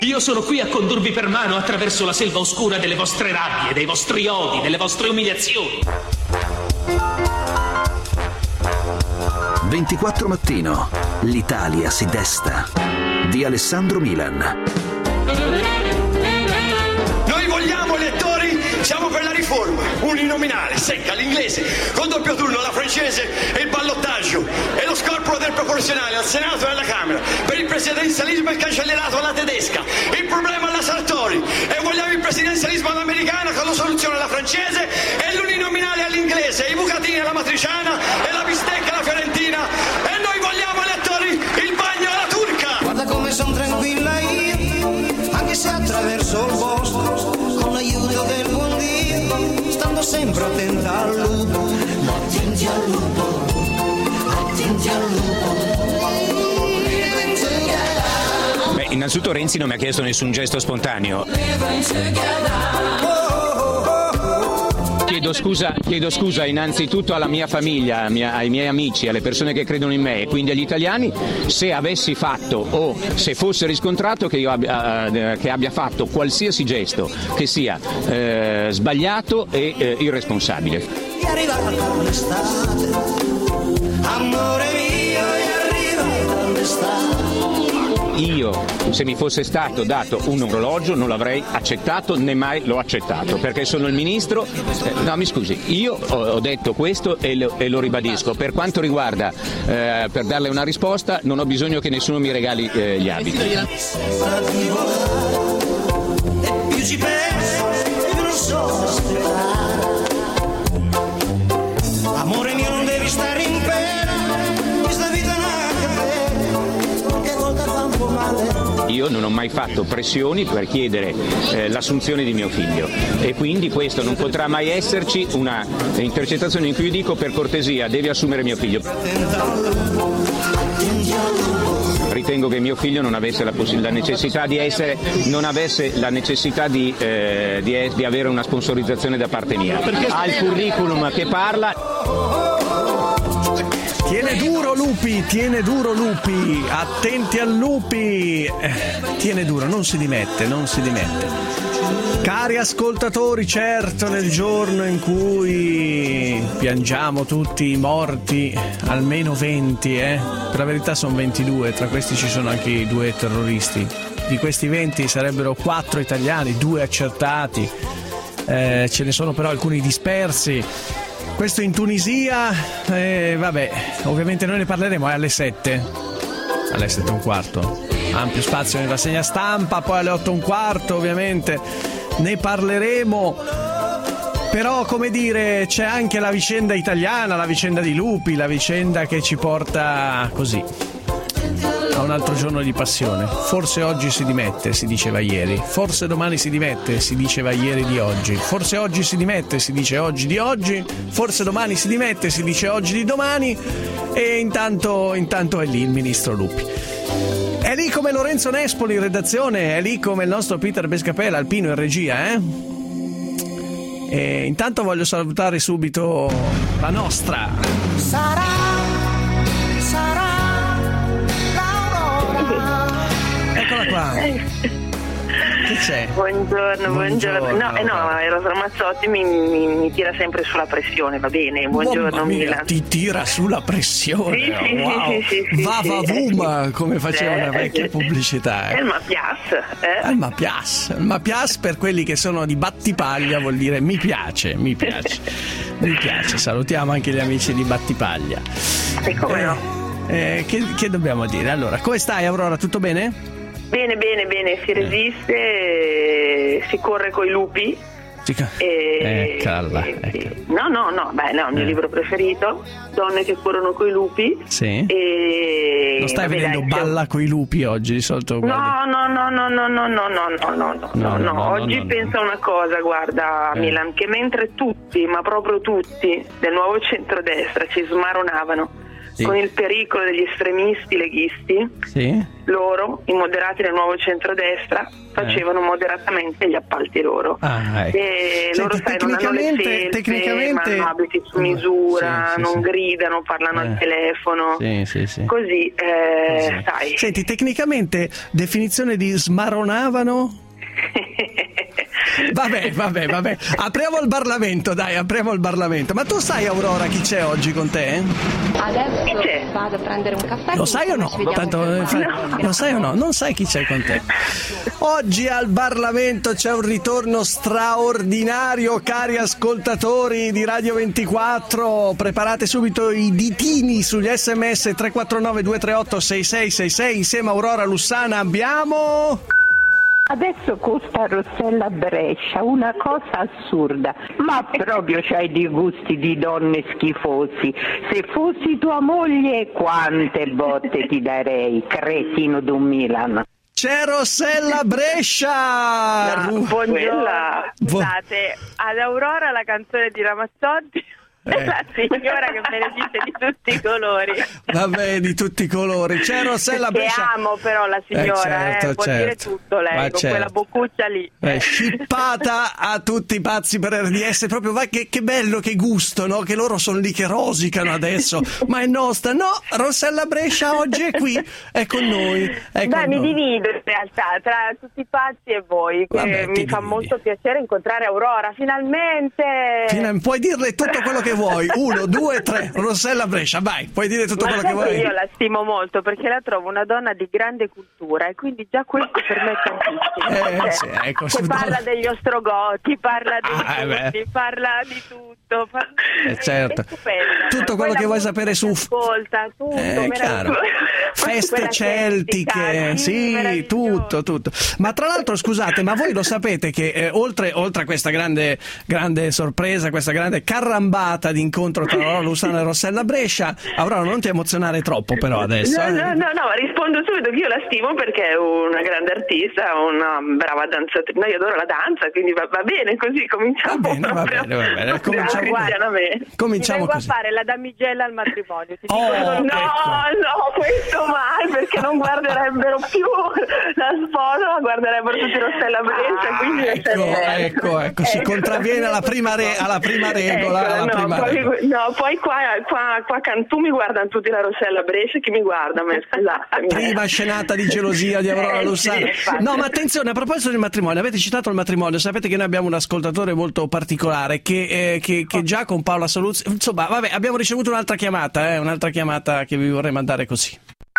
Io sono qui a condurvi per mano attraverso la selva oscura delle vostre rabbie, dei vostri odi, delle vostre umiliazioni. 24 mattino, l'Italia si desta. Di Alessandro Milan. Noi vogliamo elettori, siamo per la riforma, uninominale, secca, l'inglese, con doppio turno, la francese e il ballottaggio, e lo scorporo del proporzionale al Senato e alla Camera. Per il presidenzialismo è cancellato alla tedesca, il problema alla Sartori, e vogliamo il presidenzialismo all'americana con la soluzione alla francese e l'uninominale all'inglese, i bucatini alla matriciana e la bistecca alla fiorentina, e noi vogliamo elettori il bagno alla turca. Guarda come son tranquilla io, anche se attraverso il bosco, con l'aiuto del buon Dio, stando sempre attenta al lupo. Attenti al lupo, attenti al lupo. Beh, innanzitutto Renzi non mi ha chiesto nessun gesto spontaneo. Chiedo scusa innanzitutto alla mia famiglia, ai miei amici, alle persone che credono in me e quindi agli italiani se avessi fatto o se fosse riscontrato che abbia fatto qualsiasi gesto che sia sbagliato e irresponsabile. È arrivata l'estate, amore mio, è arrivata l'estate. Io, se mi fosse stato dato un orologio, non l'avrei accettato, né mai l'ho accettato, perché sono il ministro. No, mi scusi, io ho detto questo e lo ribadisco. Per quanto riguarda, per darle una risposta, non ho bisogno che nessuno mi regali gli abiti. E più ci penso, più non so aspettare. Amore mio, non devi stare in pena, questa vita non è qualche volta fa un po' male. Io non ho mai fatto pressioni per chiedere l'assunzione di mio figlio e quindi questo non potrà mai esserci una intercettazione in cui io dico per cortesia devi assumere mio figlio. Ritengo che mio figlio non avesse la necessità di essere, non avesse la necessità di avere una sponsorizzazione da parte mia. Ha il curriculum che parla. Tiene duro Lupi, attenti al Lupi, tiene duro, non si dimette. Cari ascoltatori, certo nel giorno in cui piangiamo tutti i morti, almeno 20, per la verità sono 22, tra questi ci sono anche i 2 terroristi, di questi 20 sarebbero 4 italiani, 2 accertati, ce ne sono però alcuni dispersi. Questo in Tunisia, vabbè, ovviamente noi ne parleremo alle 7 e un quarto, ampio spazio in rassegna stampa, poi alle 8 e un quarto ovviamente ne parleremo, però come dire c'è anche la vicenda italiana, la vicenda di Lupi, la vicenda che ci porta così a un altro giorno di passione. Forse oggi si dimette, si diceva ieri, forse domani si dimette, si diceva ieri di oggi, forse oggi si dimette, si dice oggi di oggi, forse domani si dimette, si dice oggi di domani, e intanto è lì il ministro Lupi. È lì come Lorenzo Nespoli in redazione, è lì come il nostro Peter Bescapella, Alpino in regia, E intanto voglio salutare subito la nostra. Sarà Eccola qua. Che c'è? Buongiorno. No, Rosa Ramazzotti mi tira sempre sulla pressione, va bene. Buongiorno Milan. Ti tira sulla pressione. Sì, wow. sì, Vavavuma, come faceva una vecchia pubblicità. Il ma piace. Il ma piace per quelli che sono di Battipaglia vuol dire mi piace. Mi piace. Salutiamo anche gli amici di Battipaglia. E come no? Che dobbiamo dire? Allora, come stai Aurora? Tutto bene? Bene, si resiste, si corre coi lupi. Calla. No, il mio libro preferito, Donne che corrono coi lupi. Sì. E non stai vedendo Balla coi lupi oggi di solito? No. Oggi pensa una cosa, guarda Milan, che mentre tutti, ma proprio tutti, del nuovo centrodestra ci smaronavano con il pericolo degli estremisti leghisti, loro, i moderati del nuovo centrodestra, facevano moderatamente gli appalti loro. E loro, sai, non hanno le felpe, ma hanno abiti su misura, non gridano, parlano al telefono. Così, sai. Senti, tecnicamente, definizione di smaronavano? Vabbè. Apriamo il Parlamento, dai, apriamo il Parlamento. Ma tu sai, Aurora, chi c'è oggi con te? Adesso vado a prendere un caffè. Lo sai o no? Lo sai o no? Non sai chi c'è con te. Oggi al Parlamento c'è un ritorno straordinario, cari ascoltatori di Radio 24. Preparate subito i ditini sugli SMS 349 238 6666. Insieme a Aurora Lussana abbiamo... Adesso costa Rossella Brescia, una cosa assurda, ma proprio c'hai dei gusti di donne schifosi. Se fossi tua moglie, quante botte ti darei, cretino d'un Milan. C'è Rossella Brescia! Buongiorno, scusate, ad Aurora la canzone di Ramazzotti. La signora che benedice di tutti i colori. Vabbè, di tutti i colori. C'è Rossella Brescia. Che amo però la signora, può dire tutto lei, con quella boccuccia lì. Scippata a tutti i pazzi per RDS, proprio che bello, che gusto, no? Che loro sono lì che rosicano adesso, ma è nostra. No, Rossella Brescia oggi è qui, è con noi. Mi divido in realtà tra tutti i pazzi e voi, che mi fa molto piacere incontrare Aurora, finalmente. Puoi dirle tutto quello che vuoi. 1, 2, 3. Rossella Brescia, vai, puoi dire tutto quello che vuoi. Io la stimo molto perché la trovo una donna di grande cultura e quindi già questo per me è tantissimo. Che parla degli ostrogoti, parla di parla di tutto. Certo. Tutto quello che vuoi sapere su ascolta, tutto chiaro. Feste celtiche, sì, tutto. Ma tra l'altro, scusate, ma voi lo sapete che oltre a questa grande sorpresa, questa grande carrambata di incontro tra Aurora Lussana e Rossella Brescia, Aurora, non ti emozionare troppo però adesso. No, rispondo subito che io la stimo perché è una grande artista, una brava danzatrice. No, io adoro la danza, quindi va bene così, cominciamo. Va bene. Cominciamo così. A fare la damigella al matrimonio. No, questo mai, perché non guarderebbero più la sposa, ma guarderebbero tutti Rossella Brescia, quindi ecco, si contravviene alla prima regola. Poi qua Cantù mi guardano tutti la Rossella Brescia, chi mi guarda? Scusate. Prima scenata di gelosia di Aurora Lussana. No, ma attenzione, a proposito del matrimonio, avete citato il matrimonio, sapete che noi abbiamo un ascoltatore molto particolare che già con Paola Saluzzi, insomma, vabbè, abbiamo ricevuto un'altra chiamata che vi vorrei mandare così.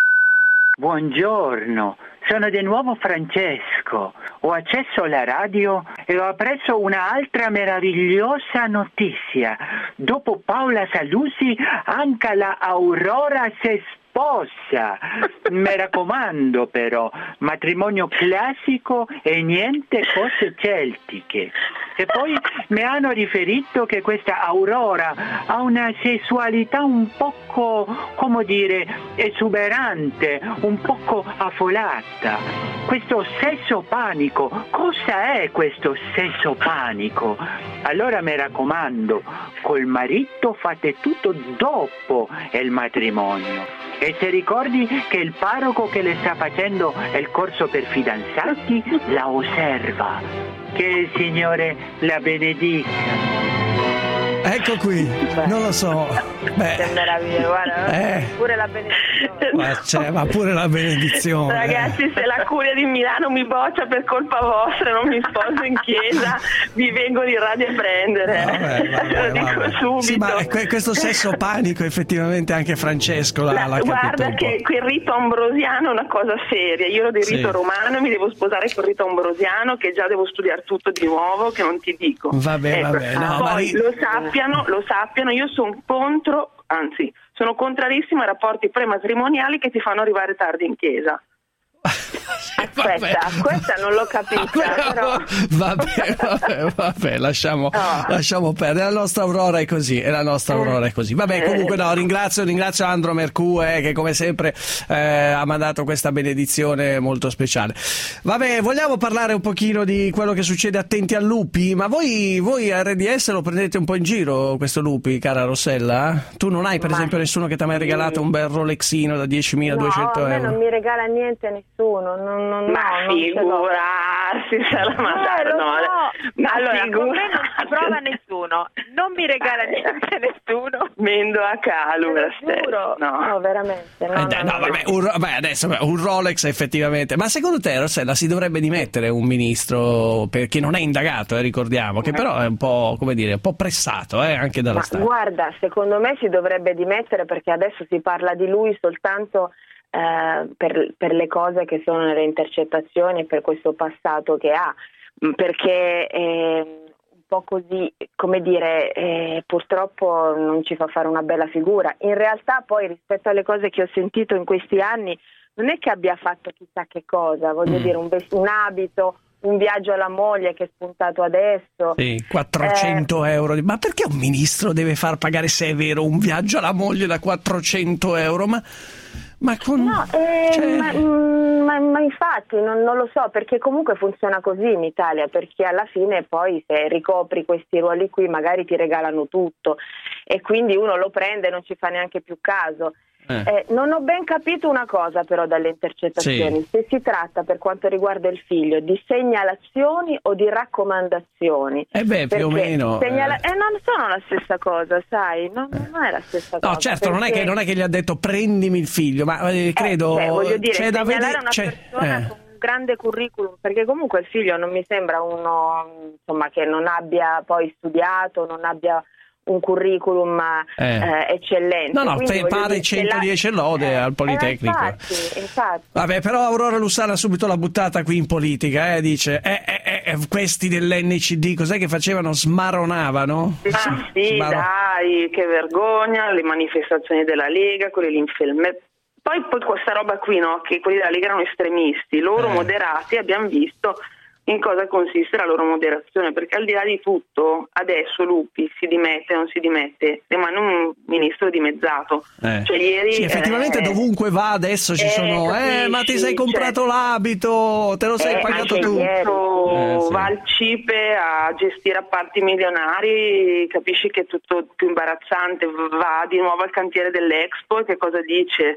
Buongiorno, sono di nuovo Francesco. Ho accesso alla radio e ho appreso un'altra meravigliosa notizia. Dopo Paola Saluzzi, anche la Aurora si sposa. Mi raccomando però, matrimonio classico e niente cose celtiche. E poi mi hanno riferito che questa Aurora ha una sessualità un poco, come dire, esuberante, un poco affollata. Questo sesso panico, cosa è questo sesso panico? Allora mi raccomando, col marito fate tutto dopo il matrimonio. E se ricordi che il parroco che le sta facendo il corso per fidanzati la osserva. Che il Signore la benedica. Ecco qui, non lo so. Che meraviglia, guarda, pure la benedizione. Ma pure la benedizione. Ragazzi, se la curia di Milano mi boccia per colpa vostra, non mi sposo in chiesa, vi vengo di radio a prendere. Lo dico subito. Sì, ma questo sesso panico effettivamente anche Francesco l'ha capito. Guarda che quel rito ambrosiano è una cosa seria. Io ero di rito romano e mi devo sposare col rito ambrosiano, che già devo studiare tutto di nuovo, che non ti dico. Vabbè. No, poi lo sappiano, io sono sono contrarissima ai rapporti prematrimoniali che ti fanno arrivare tardi in chiesa. Aspetta, questa non l'ho capita. Però... Vabbè, lasciamo perdere. La nostra Aurora è così. Vabbè, comunque ringrazio Andro Mercù che come sempre ha mandato questa benedizione molto speciale. Vabbè, vogliamo parlare un pochino di quello che succede attenti a Lupi? Ma voi a RDS lo prendete un po' in giro questo Lupi, cara Rossella? Tu non hai per esempio nessuno che ti ha mai regalato un bel Rolexino da 10.200 euro? No, a me non mi regala niente nessuno. Ma figurarsi, sarà allora, con me non si prova nessuno, non mi regala niente nessuno. Mendo a calo, no, veramente. Adesso un Rolex effettivamente. Ma secondo te, Rossella, si dovrebbe dimettere un ministro perché non è indagato, ricordiamo, che però è un po', come dire, un po' pressato anche dalla stampa. Guarda, secondo me si dovrebbe dimettere perché adesso si parla di lui soltanto per le cose che sono nelle intercettazioni e per questo passato che ha, perché un po' così, come dire, purtroppo non ci fa fare una bella figura. In realtà poi rispetto alle cose che ho sentito in questi anni non è che abbia fatto chissà che cosa, voglio dire un abito, un viaggio alla moglie che è spuntato adesso. Sì, 400 euro. Ma perché un ministro deve far pagare, se è vero, un viaggio alla moglie da 400 euro? Ma infatti non lo so, perché comunque funziona così in Italia, perché alla fine poi se ricopri questi ruoli qui magari ti regalano tutto e quindi uno lo prende e non ci fa neanche più caso. Non ho ben capito una cosa però dalle intercettazioni, se si tratta per quanto riguarda il figlio di segnalazioni o di raccomandazioni. Più o meno. Non sono la stessa cosa, sai, non è la stessa cosa. No, certo, perché... non è che gli ha detto prendimi il figlio, ma credo voglio dire, c'è da vedere una persona con un grande curriculum, perché comunque il figlio non mi sembra uno, insomma, che non abbia poi studiato, non abbia un curriculum eccellente. No, te pare 110 lode al Politecnico. Infatti. Vabbè, però Aurora Lussana subito l'ha buttata qui in politica, dice questi dell'NCD cos'è che facevano? Smaronavano? Dai, che vergogna, le manifestazioni della Lega, quelli poi questa roba qui, no, che quelli della Lega erano estremisti, loro moderati, abbiamo visto in cosa consiste la loro moderazione, perché al di là di tutto adesso Lupi si dimette, non si dimette, rimane un ministro dimezzato. Cioè, ieri, sì, effettivamente dovunque va adesso ci sono capisci, ma ti sei comprato l'abito, te lo sei pagato tu. Va al CIPE a gestire appalti milionari, capisci che è tutto più imbarazzante, va di nuovo al cantiere dell'Expo e che cosa dice?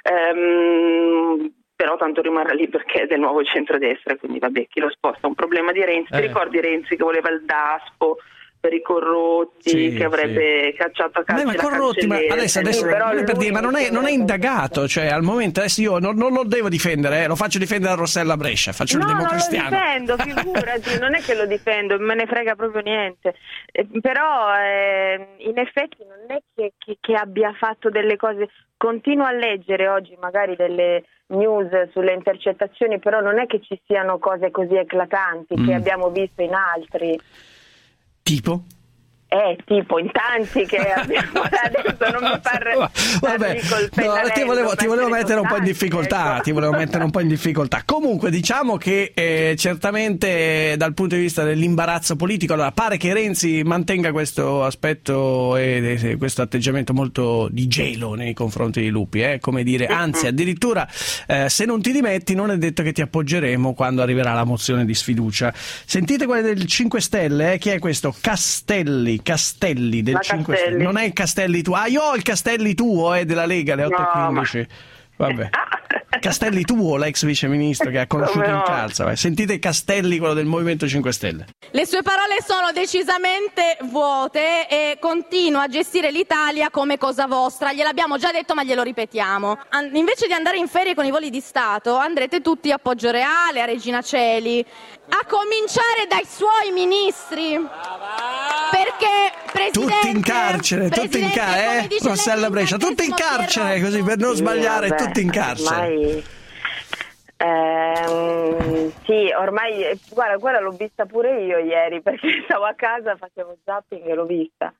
Però tanto rimarrà lì perché è del nuovo centrodestra, quindi vabbè, chi lo sposta? Un problema di Renzi. Ti ricordi Renzi che voleva il DASPO per i corrotti, che avrebbe cacciato a calci la corrotti, ma adesso per dire, ma non è indagato, cioè al momento adesso io non lo devo difendere, lo faccio difendere a Rossella Brescia, faccio il democristiano. No, non lo difendo, figurati, non è che lo difendo, me ne frega proprio niente, però in effetti non è che abbia fatto delle cose. Continuo a leggere oggi magari delle news sulle intercettazioni, però non è che ci siano cose così eclatanti che abbiamo visto in altri. Tipo? Tipo in tanti che abbiamo adesso non mi far ti volevo mettere un po' in difficoltà, Comunque diciamo che certamente dal punto di vista dell'imbarazzo politico, allora pare che Renzi mantenga questo aspetto e questo atteggiamento molto di gelo nei confronti di Lupi, come dire, anzi addirittura se non ti dimetti non è detto che ti appoggeremo quando arriverà la mozione di sfiducia. Sentite quelle del 5 Stelle, chi è questo? Castelli del 5 Stelle. Non è il Castelli tuo. Io ho il Castelli tuo della Lega, le 8:15. Vabbè. Castelli tuo, l'ex viceministro che ha conosciuto in calza. Vai. Sentite Castelli, quello del Movimento 5 Stelle. Le sue parole sono decisamente vuote e continua a gestire l'Italia come cosa vostra. Gliel'abbiamo già detto, ma glielo ripetiamo. Invece di andare in ferie con i voli di Stato, andrete tutti a Poggio Reale, a Regina Coeli, a cominciare dai suoi ministri. Perché, Presidente... Tutti in carcere, Rossella Brescia, tutti in carcere, così per non sbagliare, tutti in carcere. Sì, ormai, guarda, quella l'ho vista pure io ieri, perché stavo a casa, facevo zapping e l'ho vista.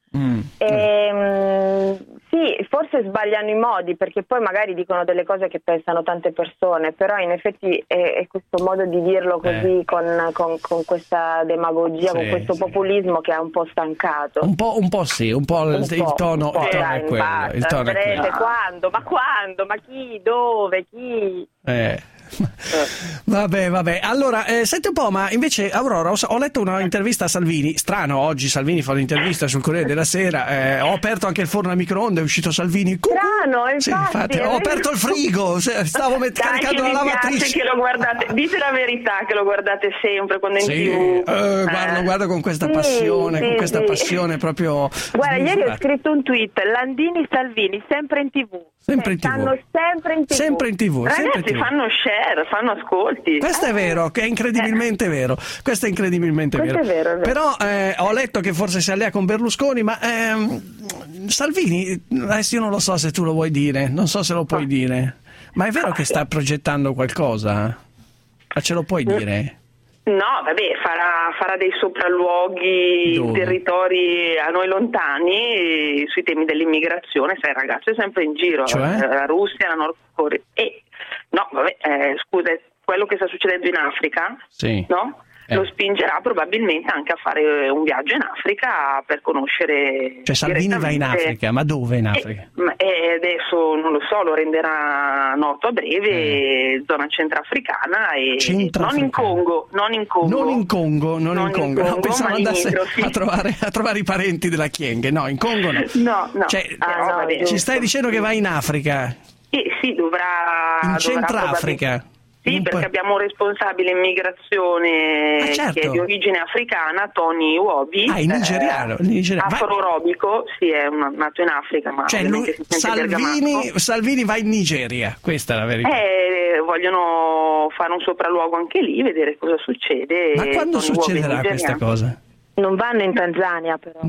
Sì, forse sbagliano i modi, perché poi magari dicono delle cose che pensano tante persone, però in effetti è questo modo di dirlo così, con questa demagogia, con questo populismo che ha un po' stancato. Un po' il tono è quello. Il tono è quello. Quando? Ma chi? Dove? Chi? Vabbè. Allora, senti un po', ma invece, Aurora, ho letto una intervista a Salvini. Strano, oggi Salvini fa un'intervista sul Corriere della Sera. Ho aperto anche il forno a microonde, è uscito Salvini. Strano, infatti, ho aperto il frigo, stavo caricando la lavatrice. Che lo guardate, dite la verità che lo guardate sempre quando è in TV. Guardo con questa passione, passione proprio. Guarda, ieri ho scritto un tweet: Landini, Salvini, sempre in TV. Stanno sempre in TV. Sempre in TV. Ragazzi, fanno share, fanno ascolti. Questo è vero, che è incredibilmente vero. Questo è incredibilmente vero. Però ho letto che forse si allea con Berlusconi, ma Salvini, adesso io non lo so se tu lo vuoi dire, non so se lo puoi dire, ma è vero che sta progettando qualcosa? Ma ce lo puoi dire? No, vabbè, farà dei sopralluoghi in territori a noi lontani sui temi dell'immigrazione. Sai, il ragazzo è sempre in giro, la Russia, la Nord Corea. No, vabbè, scusa, quello che sta succedendo in Africa, no? Lo spingerà probabilmente anche a fare un viaggio in Africa per conoscere. Cioè Salvini va in Africa, ma dove in Africa? Adesso non lo so, lo renderà noto a breve, zona centroafricana e non in Congo. Non in Congo. No, pensavo andasse a trovare i parenti della Chienghe. No, in Congo no. No. Cioè, ci stai dicendo che va in Africa? Sì, dovrà. In Centrafrica. Sì, perché abbiamo un responsabile immigrazione che è di origine africana, Tony Iwobi. Il nigeriano. Afro-orobico, sì, è nato in Africa, ma cioè Salvini va in Nigeria, questa è la verità. Vogliono fare un sopralluogo anche lì, vedere cosa succede. Ma quando succederà questa cosa? Non vanno in Tanzania, però.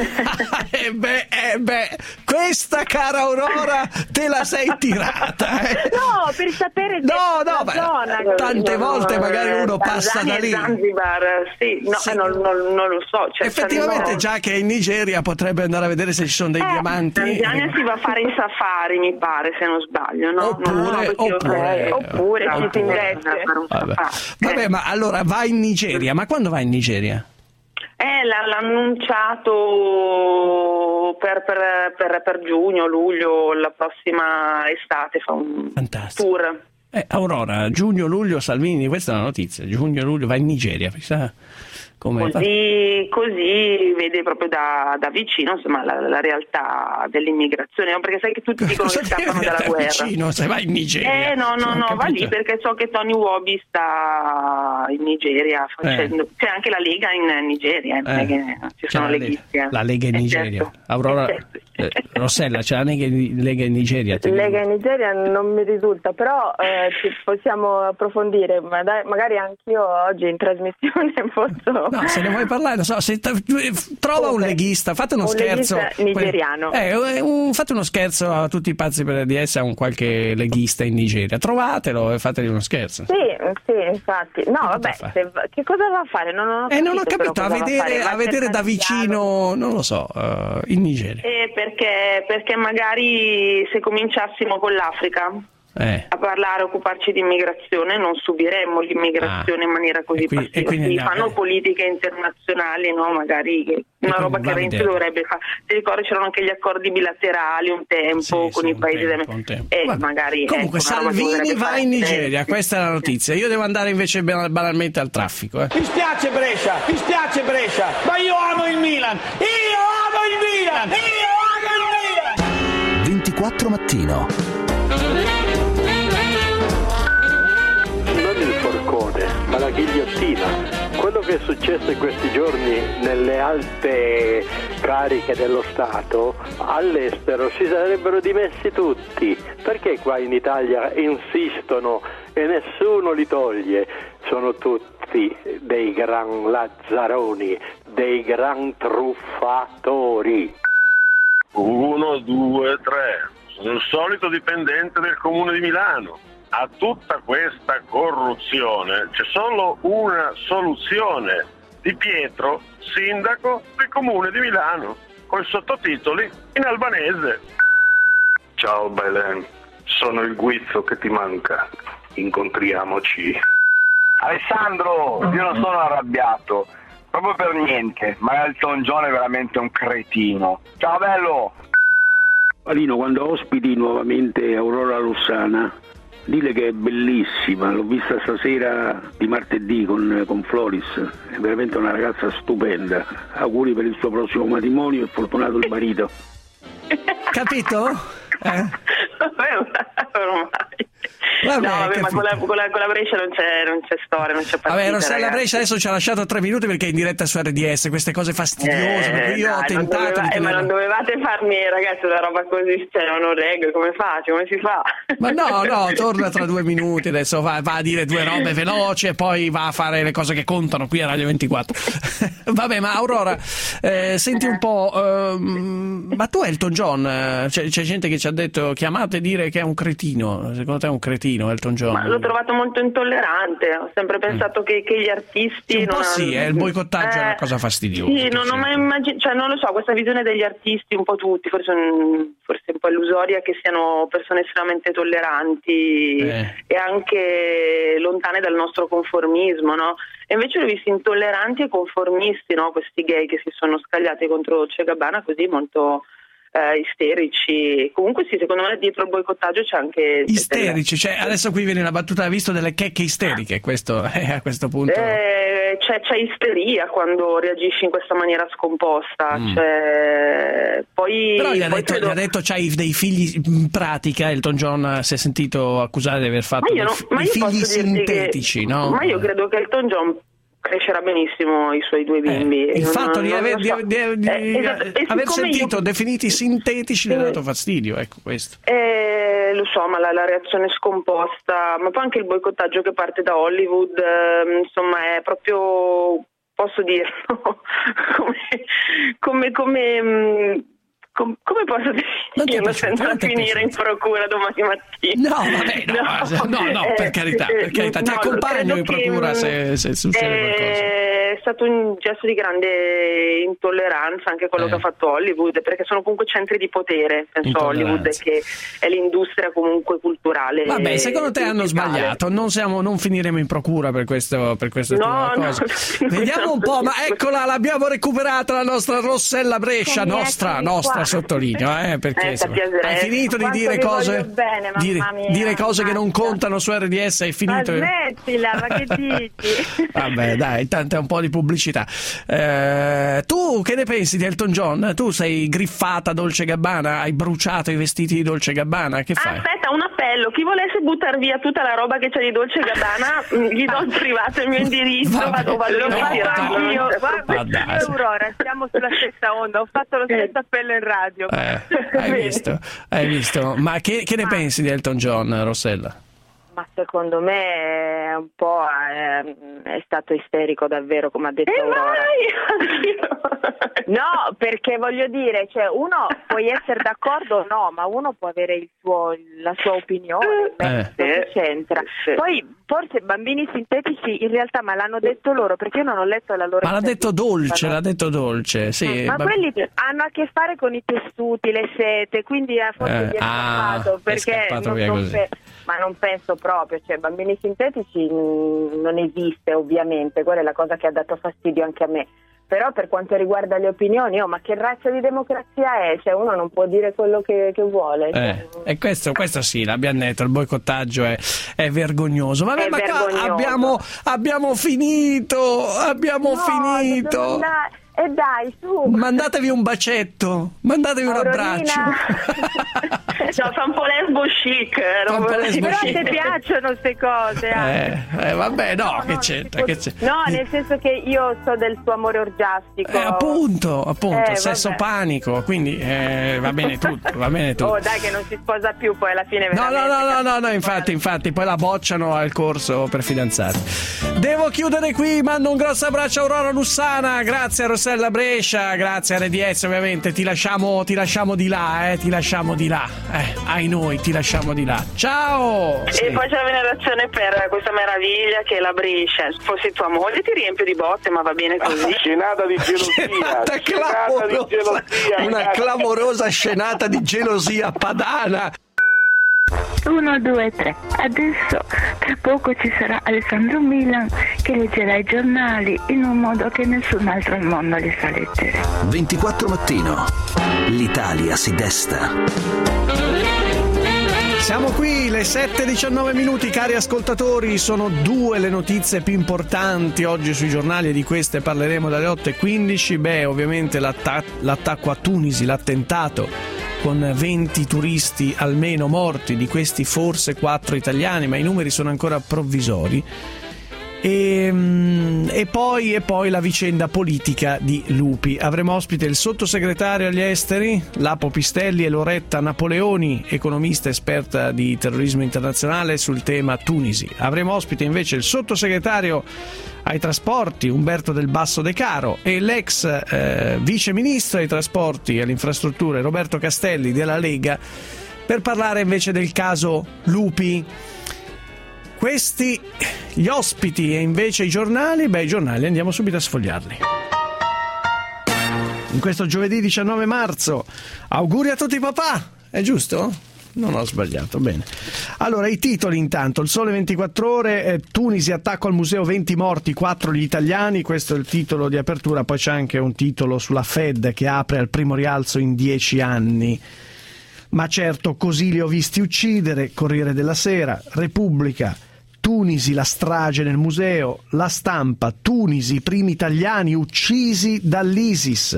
Questa, cara Aurora, te la sei tirata. No, per sapere la zona. Tante volte magari uno passa da lì. Zanzibar, non lo so. Cioè, effettivamente, già che è in Nigeria, potrebbe andare a vedere se ci sono dei diamanti. In Tanzania si va a fare in safari, mi pare, se non sbaglio, no? Oppure ci si investe a fare un safari. Vabbè, ma allora va in Nigeria. Ma quando va in Nigeria? L'ha annunciato per giugno, luglio, la prossima estate fa un tour. Aurora, giugno, luglio, Salvini, questa è una notizia. Giugno, luglio va in Nigeria, chissà come così vede proprio da vicino, insomma, la realtà dell'immigrazione, no? Perché sai che tutti dicono che scappano dalla guerra. Vicino, se vai in Nigeria. No, va lì perché so che Tony Iwobi sta in Nigeria facendo, c'è anche la Lega in Nigeria, ci sono leghisti. La Lega in Nigeria. Certo. Aurora Rossella, c'è la Lega in Nigeria. Lega in Nigeria non mi risulta, però ci possiamo approfondire, magari anch'io oggi in trasmissione posso. No, se ne vuoi parlare, trova un leghista, fate uno scherzo. Nigeriano. Fate uno scherzo a tutti i pazzi per l'ADS, a un qualche leghista in Nigeria. Trovatelo e fategli uno scherzo. Sì, infatti. No, vabbè, che cosa va a fare? Non ho capito, a vedere da vicino, non lo so, in Nigeria. Perché magari se cominciassimo con l'Africa a parlare, a occuparci di immigrazione, non subiremmo l'immigrazione in maniera così passiva. Si fanno politiche internazionali, no? Magari una roba che Renzi dovrebbe fare. Ti ricordi, c'erano anche gli accordi bilaterali un tempo con i paesi magari. Comunque Salvini va in Nigeria, questa è la notizia. Io devo andare invece banalmente al traffico. Mi spiace Brescia, ma io amo il Milan. 24 Mattino. Non il forcone, ma la ghigliottina. Quello che è successo in questi giorni nelle alte cariche dello Stato, all'estero si sarebbero dimessi tutti. Perché qua in Italia insistono e nessuno li toglie? Sono tutti dei gran lazzaroni, dei gran truffatori. 1, 2, 3. Sono il solito dipendente del Comune di Milano. a tutta questa corruzione c'è solo una soluzione: Di Pietro, sindaco del comune di Milano, con i sottotitoli in albanese. Ciao Belen, sono il guizzo che ti manca, incontriamoci. Alessandro, io non sono arrabbiato, proprio per niente, ma Elton John è veramente un cretino. Ciao bello! Alino, quando ospiti nuovamente Aurora Lussana, dile che è bellissima, l'ho vista stasera di martedì con Floris, è veramente una ragazza stupenda. Auguri per il suo prossimo matrimonio e fortunato il marito. Capito? Ormai. Vabbè, ma con la Brescia non c'è storia, non c'è partita. Vabbè, Rossella ragazzi. Brescia adesso ci ha lasciato 3 minuti perché è in diretta su RDS, queste cose fastidiose. Io ho tentato ma non dovevate farmi, ragazzi, una roba così, cioè non reggo, come si fa? Ma no, torna tra 2 minuti, adesso va a dire 2 robe veloci e poi va a fare le cose che contano qui a Radio 24. Vabbè, ma Aurora, senti un po', ma tu Elton John, c'è gente che ci ha detto chiamate e dire che è un cretino, secondo te è un cretino Elton John? Ma l'ho trovato molto intollerante, ho sempre pensato che gli artisti... Un po' sì, il boicottaggio è una cosa fastidiosa. Sì, non ho mai immaginato, cioè non lo so, questa visione degli artisti, un po' tutti, forse un po' illusoria, che siano persone estremamente tolleranti e anche lontane dal nostro conformismo, no? E invece li ho visti intolleranti e conformisti, no? Questi gay che si sono scagliati contro Dolce & Gabbana così molto... isterici. Comunque sì, secondo me dietro il boicottaggio c'è anche isterici, cioè adesso qui viene la battuta, ha visto delle checche isteriche, questo a questo punto c'è isteria quando reagisci in questa maniera scomposta, cioè, poi però gli ha detto c'hai dei figli in pratica. Elton John si è sentito accusare di aver fatto dei figli sintetici, no? Ma io credo che Elton John crescerà benissimo i suoi 2 bimbi. Il fatto di aver sentito definiti sintetici le ha dato fastidio, ecco questo. Lo so, ma la reazione scomposta, ma poi anche il boicottaggio che parte da Hollywood, insomma è proprio, posso dirlo, come posso dirlo senza finire in procura domani mattina? No, per carità, ti accompagno in procura se succede qualcosa. È stato un gesto di grande intolleranza anche quello che ha fatto Hollywood, perché sono comunque centri di potere, penso Hollywood, che è l'industria comunque culturale. Vabbè, secondo te hanno sbagliato, non finiremo in procura per questo cosa. Vediamo un po', ma eccola, l'abbiamo recuperata la nostra Rossella Brescia, nostra sottolineo, perché hai finito di dire cose dire cose che non contano su RDS, hai finito. Ma smettila, ma che dici? Vabbè, dai, intanto è un po' di pubblicità. Tu che ne pensi di Elton John? Tu sei griffata Dolce & Gabbana, hai bruciato i vestiti di Dolce & Gabbana, che fai? Aspetta, un appello, chi volesse buttare via tutta la roba che c'è di Dolce & Gabbana, gli do il privato, il mio indirizzo, vado io. Guarda, Aurora, siamo sulla stessa onda, ho fatto lo stesso appello in radio. Hai visto? Ma che ne pensi di Elton John, Rossella? Ma secondo me un po' è stato isterico davvero, come ha detto Aurora. No, perché voglio dire, cioè uno puoi essere d'accordo o no, ma uno può avere la sua opinione, c'entra. Poi forse bambini sintetici in realtà, ma l'hanno detto loro, perché io non ho letto la loro. Ma l'ha detto Dolce, sì. Ma quelli hanno a che fare con i tessuti, le sete, quindi forse gli è scappato, perché ma non penso proprio, cioè bambini sintetici non esiste ovviamente, quella è la cosa che ha dato fastidio anche a me. Però per quanto riguarda le opinioni, ma che razza di democrazia è? Cioè uno non può dire quello che vuole. E questo sì, l'abbiamo detto, il boicottaggio è vergognoso. Vabbè, ma qua abbiamo finito. E dai, su. Mandatevi un bacetto, mandatevi un abbraccio. No, fa un po' lesbo chic. Però ti piacciono queste cose. Vabbè, no, che c'entra? No, nel senso che io so del tuo amore orgiastico. Appunto, sesso panico, quindi va bene tutto. Oh, dai, che non si sposa più poi alla fine. No, infatti, poi la bocciano al corso per fidanzati. Devo chiudere qui, mando un grosso abbraccio a Aurora Lussana, grazie a Rossella Brescia, grazie a RDS ovviamente, ti lasciamo di là, ai noi, ti lasciamo di là. Ciao! E poi c'è la venerazione per questa meraviglia che è la Brescia. Se fossi tua moglie ti riempio di botte, ma va bene così. Scenata di gelosia. Una clamorosa scenata di gelosia padana. 1, 2, 3. Adesso tra poco ci sarà Alessandro Milan che leggerà i giornali in un modo che nessun altro al mondo li sa leggere. 24 mattino. L'Italia si desta. Siamo qui, le 7:19 cari ascoltatori, sono 2 le notizie più importanti oggi sui giornali e di queste parleremo dalle 8:15. Ovviamente l'attacco a Tunisi, l'attentato con 20 turisti almeno morti, di questi forse 4 italiani, ma i numeri sono ancora provvisori. E poi la vicenda politica di Lupi. Avremo ospite il sottosegretario agli esteri, Lapo Pistelli, e Loretta Napoleoni, economista esperta di terrorismo internazionale sul tema Tunisi. Avremo ospite invece il sottosegretario ai trasporti, Umberto Del Basso De Caro, e l'ex vice ministro ai trasporti e alle infrastrutture, Roberto Castelli, della Lega, per parlare invece del caso Lupi. Questi gli ospiti e invece i giornali, i giornali andiamo subito a sfogliarli. In questo giovedì 19 marzo, auguri a tutti papà, è giusto? Non ho sbagliato, bene. Allora, i titoli intanto: Il Sole 24 Ore, Tunisi, attacco al museo, 20 morti, 4 gli italiani, questo è il titolo di apertura. Poi c'è anche un titolo sulla Fed che apre al primo rialzo in 10 anni. Ma certo, così li ho visti uccidere, Corriere della Sera, Repubblica, Tunisi, la strage nel museo, La Stampa, Tunisi, primi italiani uccisi dall'ISIS.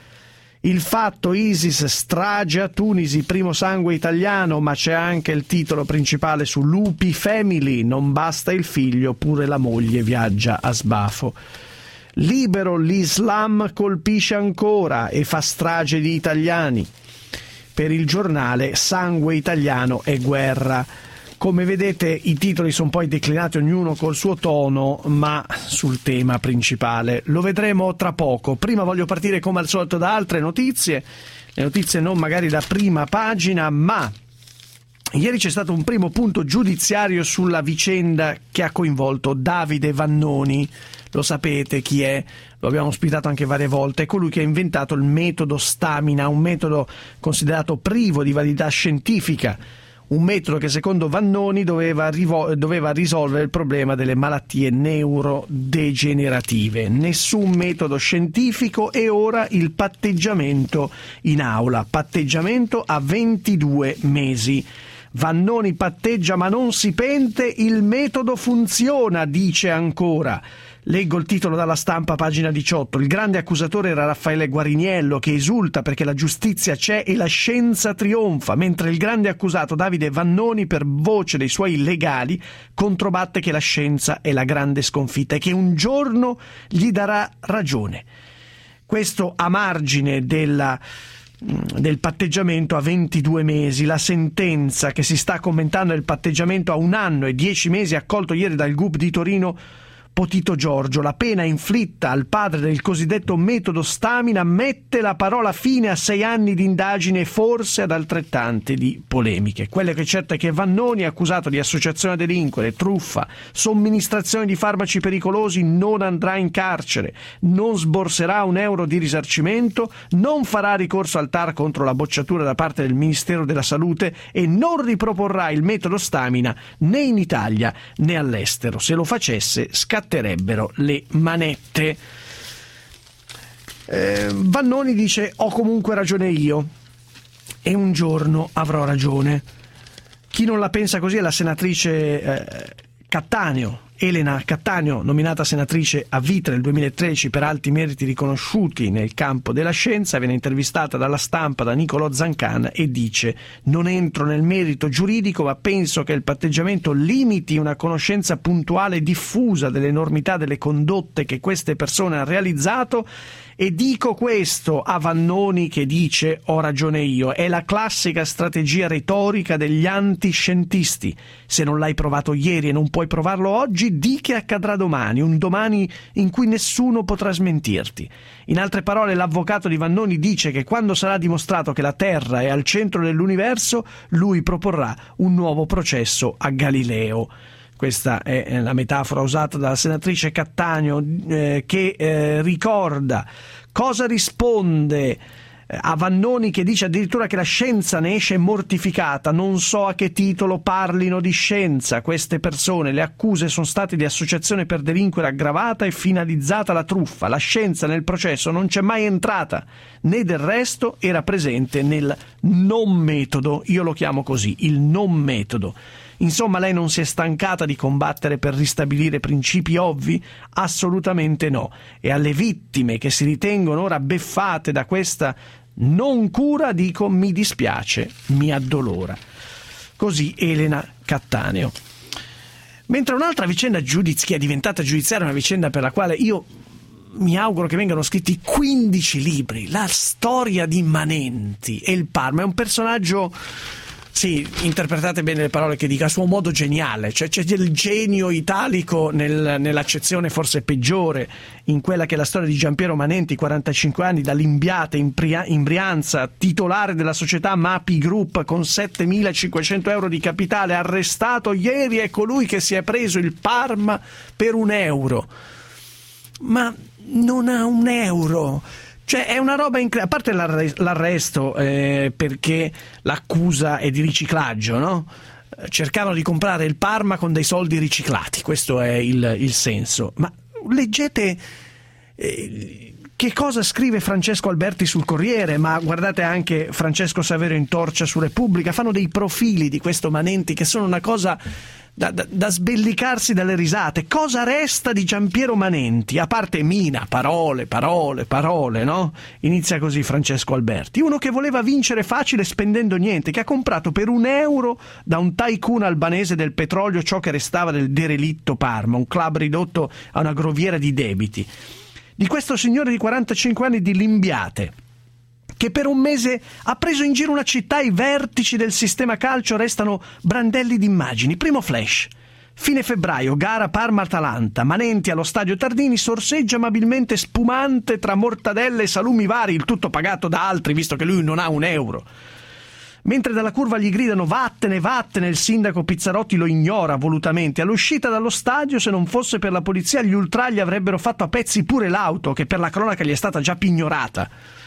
Il Fatto, ISIS, strage a Tunisi, primo sangue italiano, ma c'è anche il titolo principale su Lupi Family, non basta il figlio, pure la moglie viaggia a sbafo. Libero, l'Islam colpisce ancora e fa strage di italiani. Per il Giornale, sangue italiano e guerra. Come vedete, i titoli sono poi declinati ognuno col suo tono, ma sul tema principale. Lo vedremo tra poco. Prima voglio partire come al solito da altre notizie, le notizie non magari da prima pagina, ma ieri c'è stato un primo punto giudiziario sulla vicenda che ha coinvolto Davide Vannoni. Lo sapete chi è, lo abbiamo ospitato anche varie volte, è colui che ha inventato il metodo Stamina, un metodo considerato privo di validità scientifica, un metodo che secondo Vannoni doveva risolvere il problema delle malattie neurodegenerative. Nessun metodo scientifico, e ora il patteggiamento in aula, patteggiamento a 22 mesi. Vannoni patteggia ma non si pente, il metodo funziona, dice ancora. Leggo il titolo dalla Stampa, pagina 18. Il grande accusatore era Raffaele Guariniello, che esulta perché la giustizia c'è e la scienza trionfa, mentre il grande accusato Davide Vannoni, per voce dei suoi legali, controbatte che la scienza è la grande sconfitta e che un giorno gli darà ragione. Questo a margine del patteggiamento a 22 mesi. La sentenza che si sta commentando è il patteggiamento a 1 anno e 10 mesi accolto ieri dal GUP di Torino Potito Giorgio. La pena inflitta al padre del cosiddetto metodo Stamina mette la parola fine a 6 anni di indagine e forse ad altrettante di polemiche. Quello che è certo è che Vannoni, accusato di associazione a delinquere, truffa, somministrazione di farmaci pericolosi, non andrà in carcere, non sborserà €1 di risarcimento, non farà ricorso al TAR contro la bocciatura da parte del Ministero della Salute e non riproporrà il metodo Stamina né in Italia né all'estero. Se lo facesse scatterebbero le manette. Vannoni dice: ho comunque ragione io e un giorno avrò ragione. Chi non la pensa così è la senatrice Cattaneo, Elena Cattaneo, nominata senatrice a vita nel 2013 per alti meriti riconosciuti nel campo della scienza. Viene intervistata dalla Stampa da Nicolò Zancan e dice: non entro nel merito giuridico, ma penso che il patteggiamento limiti una conoscenza puntuale e diffusa dell'enormità delle condotte che queste persone hanno realizzato. E dico questo a Vannoni che dice: ho ragione io. È la classica strategia retorica degli antiscientisti. Se non l'hai provato ieri e non puoi provarlo oggi, Vannoni, di che accadrà domani, un domani in cui nessuno potrà smentirti. In altre parole, l'avvocato di Vannoni dice che quando sarà dimostrato che la Terra è al centro dell'universo, lui proporrà un nuovo processo a Galileo. Questa è la metafora usata dalla senatrice Cattaneo, che ricorda cosa risponde a Vannoni, che dice addirittura che la scienza ne esce mortificata. Non so a che titolo parlino di scienza queste persone, le accuse sono state di associazione per delinquere aggravata e finalizzata alla truffa. La scienza nel processo non c'è mai entrata, né del resto era presente nel non metodo, io lo chiamo così, il non metodo. Insomma, lei non si è stancata di combattere per ristabilire principi ovvi? Assolutamente no. E alle vittime che si ritengono ora beffate da questa non cura dico: mi dispiace, mi addolora. Così Elena Cattaneo. Mentre un'altra vicenda che è diventata giudiziaria, una vicenda per la quale io mi auguro che vengano scritti 15 libri, la storia di Manenti e il Parma. È un personaggio, sì, interpretate bene le parole che dica, a suo modo geniale, cioè c'è del genio italico nell'accezione forse peggiore, in quella che è la storia di Giampiero Manenti, 45 anni, da Limbiate in Brianza, titolare della società Mapi Group con 7.500 euro di capitale, arrestato ieri, è colui che si è preso il Parma per €1. Ma non ha €1. Cioè è una roba a parte l'arresto perché l'accusa è di riciclaggio, no? Cercavano di comprare il Parma con dei soldi riciclati, questo è il senso. Ma leggete che cosa scrive Francesco Alberti sul Corriere, ma guardate anche Francesco Saverio in Torcia su Repubblica, fanno dei profili di questo Manenti che sono una cosa da sbellicarsi dalle risate. Cosa resta di Giampiero Manenti? A parte Mina, parole, no? Inizia così Francesco Alberti. Uno che voleva vincere facile spendendo niente, che ha comprato per €1 da un tycoon albanese del petrolio ciò che restava del derelitto Parma, un club ridotto a una groviera di debiti. Di questo signore di 45 anni di Limbiate, che per un mese ha preso in giro una città, i vertici del sistema calcio restano brandelli d'immagini. Primo flash. Fine febbraio, gara Parma-Atalanta. Manenti allo stadio Tardini sorseggia amabilmente spumante tra mortadelle e salumi vari, il tutto pagato da altri, visto che lui non ha €1. Mentre dalla curva gli gridano vattene, il sindaco Pizzarotti lo ignora volutamente. All'uscita dallo stadio, se non fosse per la polizia, gli ultra gli avrebbero fatto a pezzi pure l'auto, che per la cronaca gli è stata già pignorata.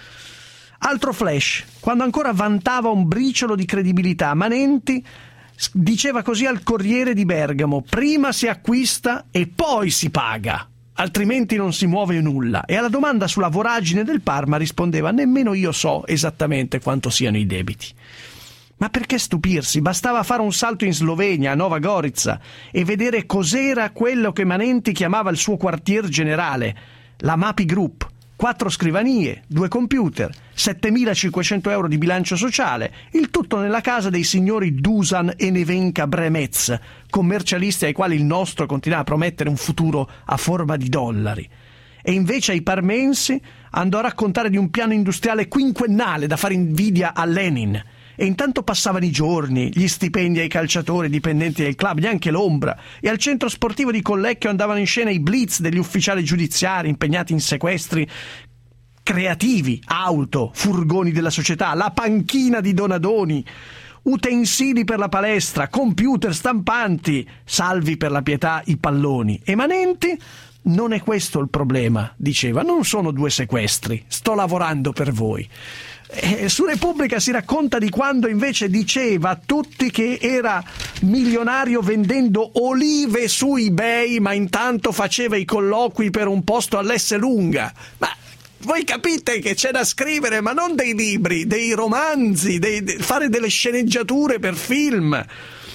Altro flash, quando ancora vantava un briciolo di credibilità, Manenti diceva così al Corriere di Bergamo: prima si acquista e poi si paga, altrimenti non si muove nulla. E alla domanda sulla voragine del Parma rispondeva: nemmeno io so esattamente quanto siano i debiti. Ma perché stupirsi? Bastava fare un salto in Slovenia, a Nova Gorica, e vedere cos'era quello che Manenti chiamava il suo quartier generale, la Mapi Group. 4 scrivanie, 2 computer, 7.500 euro di bilancio sociale, il tutto nella casa dei signori Dusan e Nevenka Bremez, commercialisti ai quali il nostro continua a promettere un futuro a forma di dollari. E invece ai parmensi andò a raccontare di un piano industriale quinquennale da fare invidia a Lenin. E intanto passavano i giorni, gli stipendi ai calciatori dipendenti del club, neanche l'ombra, e al centro sportivo di Collecchio andavano in scena i blitz degli ufficiali giudiziari impegnati in sequestri creativi, auto, furgoni della società, la panchina di Donadoni, utensili per la palestra, computer, stampanti, salvi per la pietà i palloni. E Manenti? Non è questo il problema, diceva, non sono 2 sequestri, sto lavorando per voi. Su Repubblica si racconta di quando invece diceva a tutti che era milionario vendendo olive su eBay, ma intanto faceva i colloqui per un posto all'Esselunga. Ma voi capite che c'è da scrivere, ma non dei libri, dei romanzi, fare delle sceneggiature per film.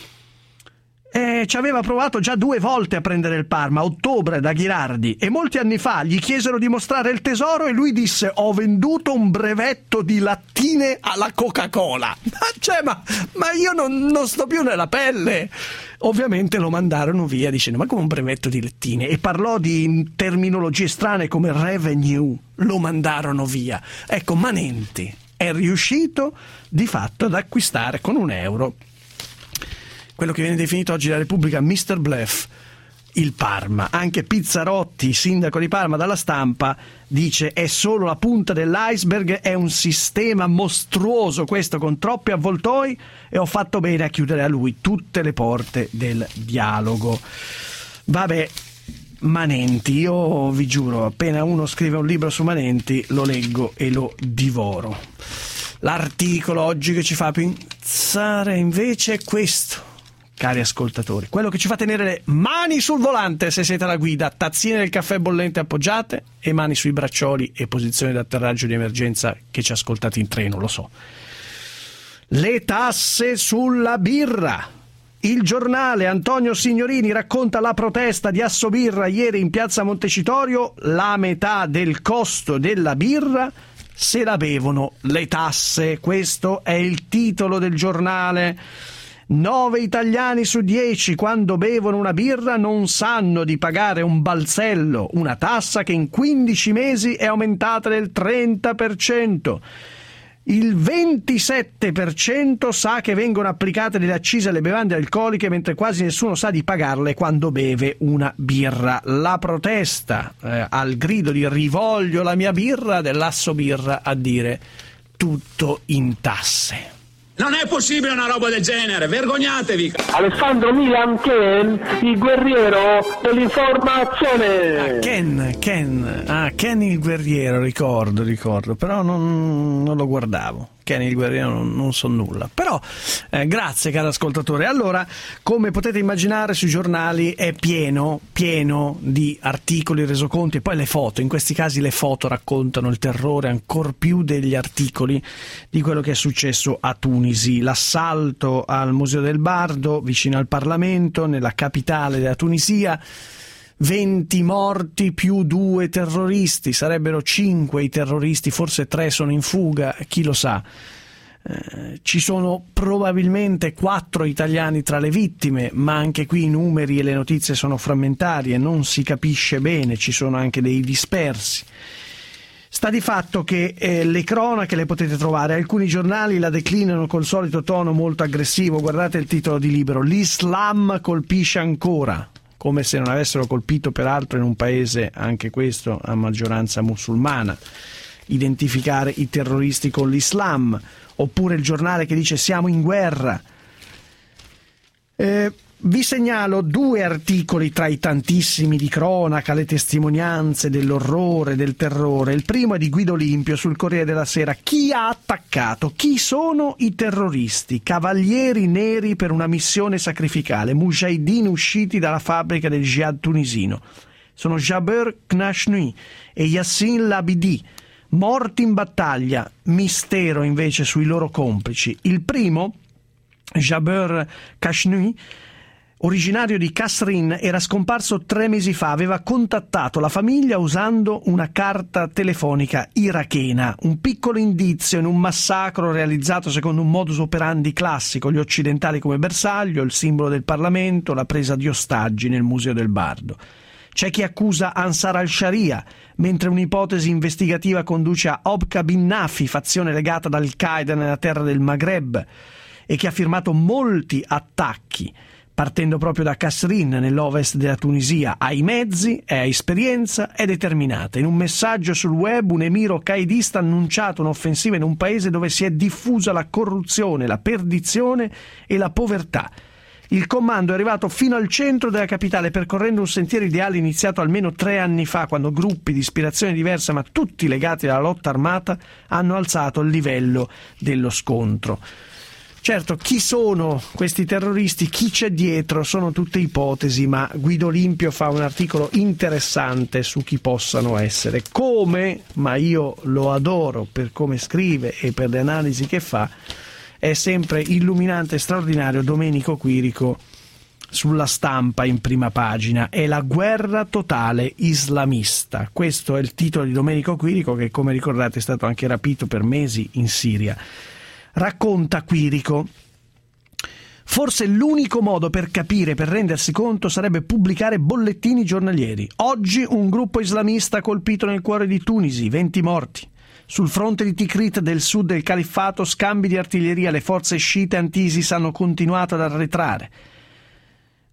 Ci aveva provato già 2 volte a prendere il Parma, a ottobre da Ghirardi, e molti anni fa gli chiesero di mostrare il tesoro e lui disse: ho venduto un brevetto di lattine alla Coca-Cola. Ma io non sto più nella pelle. Ovviamente lo mandarono via dicendo: ma come un brevetto di lattine? E parlò di terminologie strane come revenue, lo mandarono via. Ecco, Manenti è riuscito di fatto ad acquistare con €1 quello che viene definito oggi da Repubblica Mr. Bluff, il Parma. Anche Pizzarotti, sindaco di Parma, dalla Stampa dice: è solo la punta dell'iceberg, è un sistema mostruoso questo con troppi avvoltoi e ho fatto bene a chiudere a lui tutte le porte del dialogo. Vabbè, Manenti, io vi giuro, appena uno scrive un libro su Manenti lo leggo e lo divoro. L'articolo oggi che ci fa pensare invece è questo, cari ascoltatori, quello che ci fa tenere le mani sul volante se siete alla guida, tazzine del caffè bollente appoggiate e mani sui braccioli e posizione d'atterraggio di emergenza che ci ascoltate in treno, lo so. Le tasse sulla birra. Il Giornale, Antonio Signorini racconta la protesta di Assobirra ieri in piazza Montecitorio, la metà del costo della birra se la bevono le tasse. Questo è il titolo del Giornale. 9 italiani su 10 quando bevono una birra non sanno di pagare un balzello, una tassa che in 15 mesi è aumentata del 30%. Il 27% sa che vengono applicate delle accise alle bevande alcoliche, mentre quasi nessuno sa di pagarle quando beve una birra. La protesta al grido di "rivoglio la mia birra" dell'Assobirra a dire tutto in tasse. Non è possibile una roba del genere, vergognatevi! Alessandro Milan Ken, il guerriero dell'informazione! Ken il guerriero, ricordo, però non lo guardavo. Ken il guerriero non so nulla. Però, grazie caro ascoltatore. Allora, come potete immaginare, sui giornali è pieno di articoli, resoconti e poi le foto. In questi casi le foto raccontano il terrore ancor più degli articoli di quello che è successo a Tunisi. L'assalto al Museo del Bardo, vicino al Parlamento, nella capitale della Tunisia. 20 morti più 2 terroristi, sarebbero 5 i terroristi, forse 3 sono in fuga, chi lo sa. Ci sono probabilmente 4 italiani tra le vittime, ma anche qui i numeri e le notizie sono frammentarie, non si capisce bene, ci sono anche dei dispersi. Sta di fatto che le cronache le potete trovare, alcuni giornali la declinano col solito tono molto aggressivo, guardate il titolo di Libero: l'Islam colpisce ancora, come se non avessero colpito peraltro in un paese, anche questo, a maggioranza musulmana. Identificare i terroristi con l'Islam, oppure il giornale che dice siamo in guerra. Vi segnalo 2 articoli tra i tantissimi di cronaca, le testimonianze dell'orrore, del terrore. Il primo è di Guido Limpio sul Corriere della Sera. Chi ha attaccato? Chi sono i terroristi? Cavalieri neri per una missione sacrificale, mujahideen usciti dalla fabbrica del jihad tunisino. Sono Jaber Khashoggi e Yassin Labidi, morti in battaglia. Mistero invece sui loro complici. Il primo, Jaber Khashoggi, originario di Kasrin, era scomparso 3 mesi fa, aveva contattato la famiglia usando una carta telefonica irachena, un piccolo indizio in un massacro realizzato secondo un modus operandi classico, gli occidentali come bersaglio, il simbolo del Parlamento, la presa di ostaggi nel Museo del Bardo. C'è chi accusa Ansar al-Sharia, mentre un'ipotesi investigativa conduce a Obka bin Nafi, fazione legata ad Al-Qaeda nella terra del Maghreb, e che ha firmato molti attacchi, partendo proprio da Kasrin, nell'ovest della Tunisia. Ha i mezzi, è esperienza, è determinata. In un messaggio sul web un emiro qaedista ha annunciato un'offensiva in un paese dove si è diffusa la corruzione, la perdizione e la povertà. Il comando è arrivato fino al centro della capitale, percorrendo un sentiero ideale iniziato almeno 3 anni fa, quando gruppi di ispirazione diversa, ma tutti legati alla lotta armata, hanno alzato il livello dello scontro. Certo, chi sono questi terroristi, chi c'è dietro, sono tutte ipotesi, ma Guido Limpio fa un articolo interessante su chi possano essere. Come, ma io lo adoro per come scrive e per le analisi che fa, è sempre illuminante e straordinario Domenico Quirico sulla Stampa in prima pagina. È la guerra totale islamista. Questo è il titolo di Domenico Quirico, che come ricordate è stato anche rapito per mesi in Siria. Racconta Quirico: forse l'unico modo per capire, per rendersi conto, sarebbe pubblicare bollettini giornalieri. Oggi un gruppo islamista colpito nel cuore di Tunisi, 20 morti. Sul fronte di Tikrit del sud del califfato, scambi di artiglieria, le forze sciite anti-ISIS hanno continuato ad arretrare.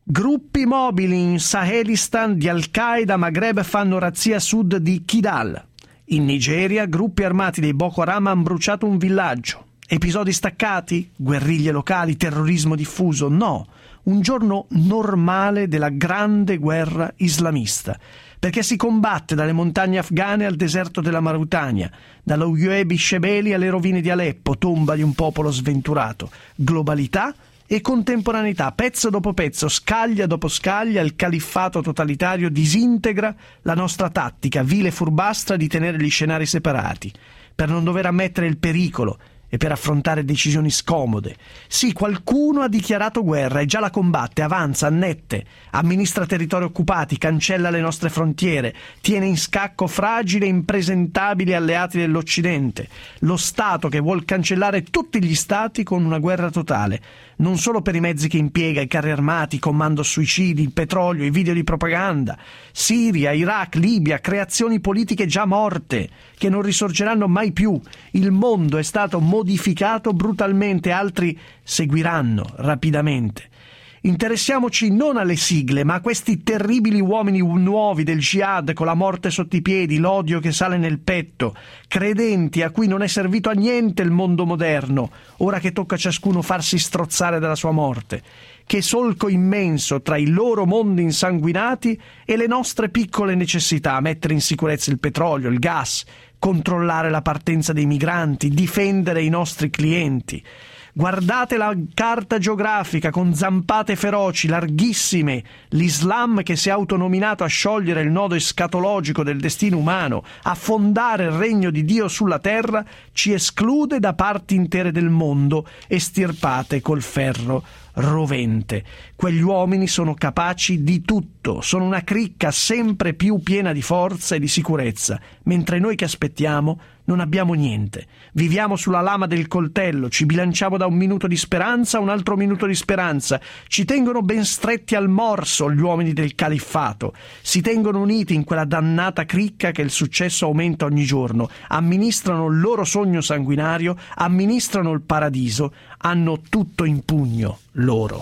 Gruppi mobili in Sahelistan di Al-Qaeda Maghreb fanno razzia a sud di Kidal. In Nigeria, gruppi armati dei Boko Haram hanno bruciato un villaggio. Episodi staccati? Guerriglie locali? Terrorismo diffuso? No. Un giorno normale della grande guerra islamista. Perché si combatte dalle montagne afghane al deserto della Mauritania, dallo Uebi Shebeli alle rovine di Aleppo, tomba di un popolo sventurato. Globalità e contemporaneità, pezzo dopo pezzo, scaglia dopo scaglia, il califfato totalitario disintegra la nostra tattica vile e furbastra di tenere gli scenari separati, per non dover ammettere il pericolo e per affrontare decisioni scomode. Sì, qualcuno ha dichiarato guerra e già la combatte, avanza, annette, amministra territori occupati, cancella le nostre frontiere, tiene in scacco fragili e impresentabili alleati dell'Occidente. Lo Stato che vuol cancellare tutti gli Stati con una guerra totale, non solo per i mezzi che impiega, i carri armati, i comando suicidi, il petrolio, i video di propaganda. Siria, Iraq, Libia, creazioni politiche già morte, che non risorgeranno mai più. Il mondo è stato modificato brutalmente, altri seguiranno rapidamente. Interessiamoci non alle sigle, ma a questi terribili uomini nuovi del jihad con la morte sotto i piedi, l'odio che sale nel petto, credenti a cui non è servito a niente il mondo moderno, ora che tocca a ciascuno farsi strozzare dalla sua morte. Che solco immenso tra i loro mondi insanguinati e le nostre piccole necessità, mettere in sicurezza il petrolio, il gas, controllare la partenza dei migranti, difendere i nostri clienti. Guardate la carta geografica con zampate feroci, larghissime, l'Islam che si è autonominato a sciogliere il nodo escatologico del destino umano, a fondare il regno di Dio sulla terra, ci esclude da parti intere del mondo, estirpate col ferro rovente. Quegli uomini sono capaci di tutto, sono una cricca sempre più piena di forza e di sicurezza, mentre noi che aspettiamo non abbiamo niente. Viviamo sulla lama del coltello, ci bilanciamo da un minuto di speranza a un altro minuto di speranza, ci tengono ben stretti al morso gli uomini del califfato, si tengono uniti in quella dannata cricca che il successo aumenta ogni giorno, amministrano il loro sogno sanguinario, amministrano il paradiso, hanno tutto in pugno loro.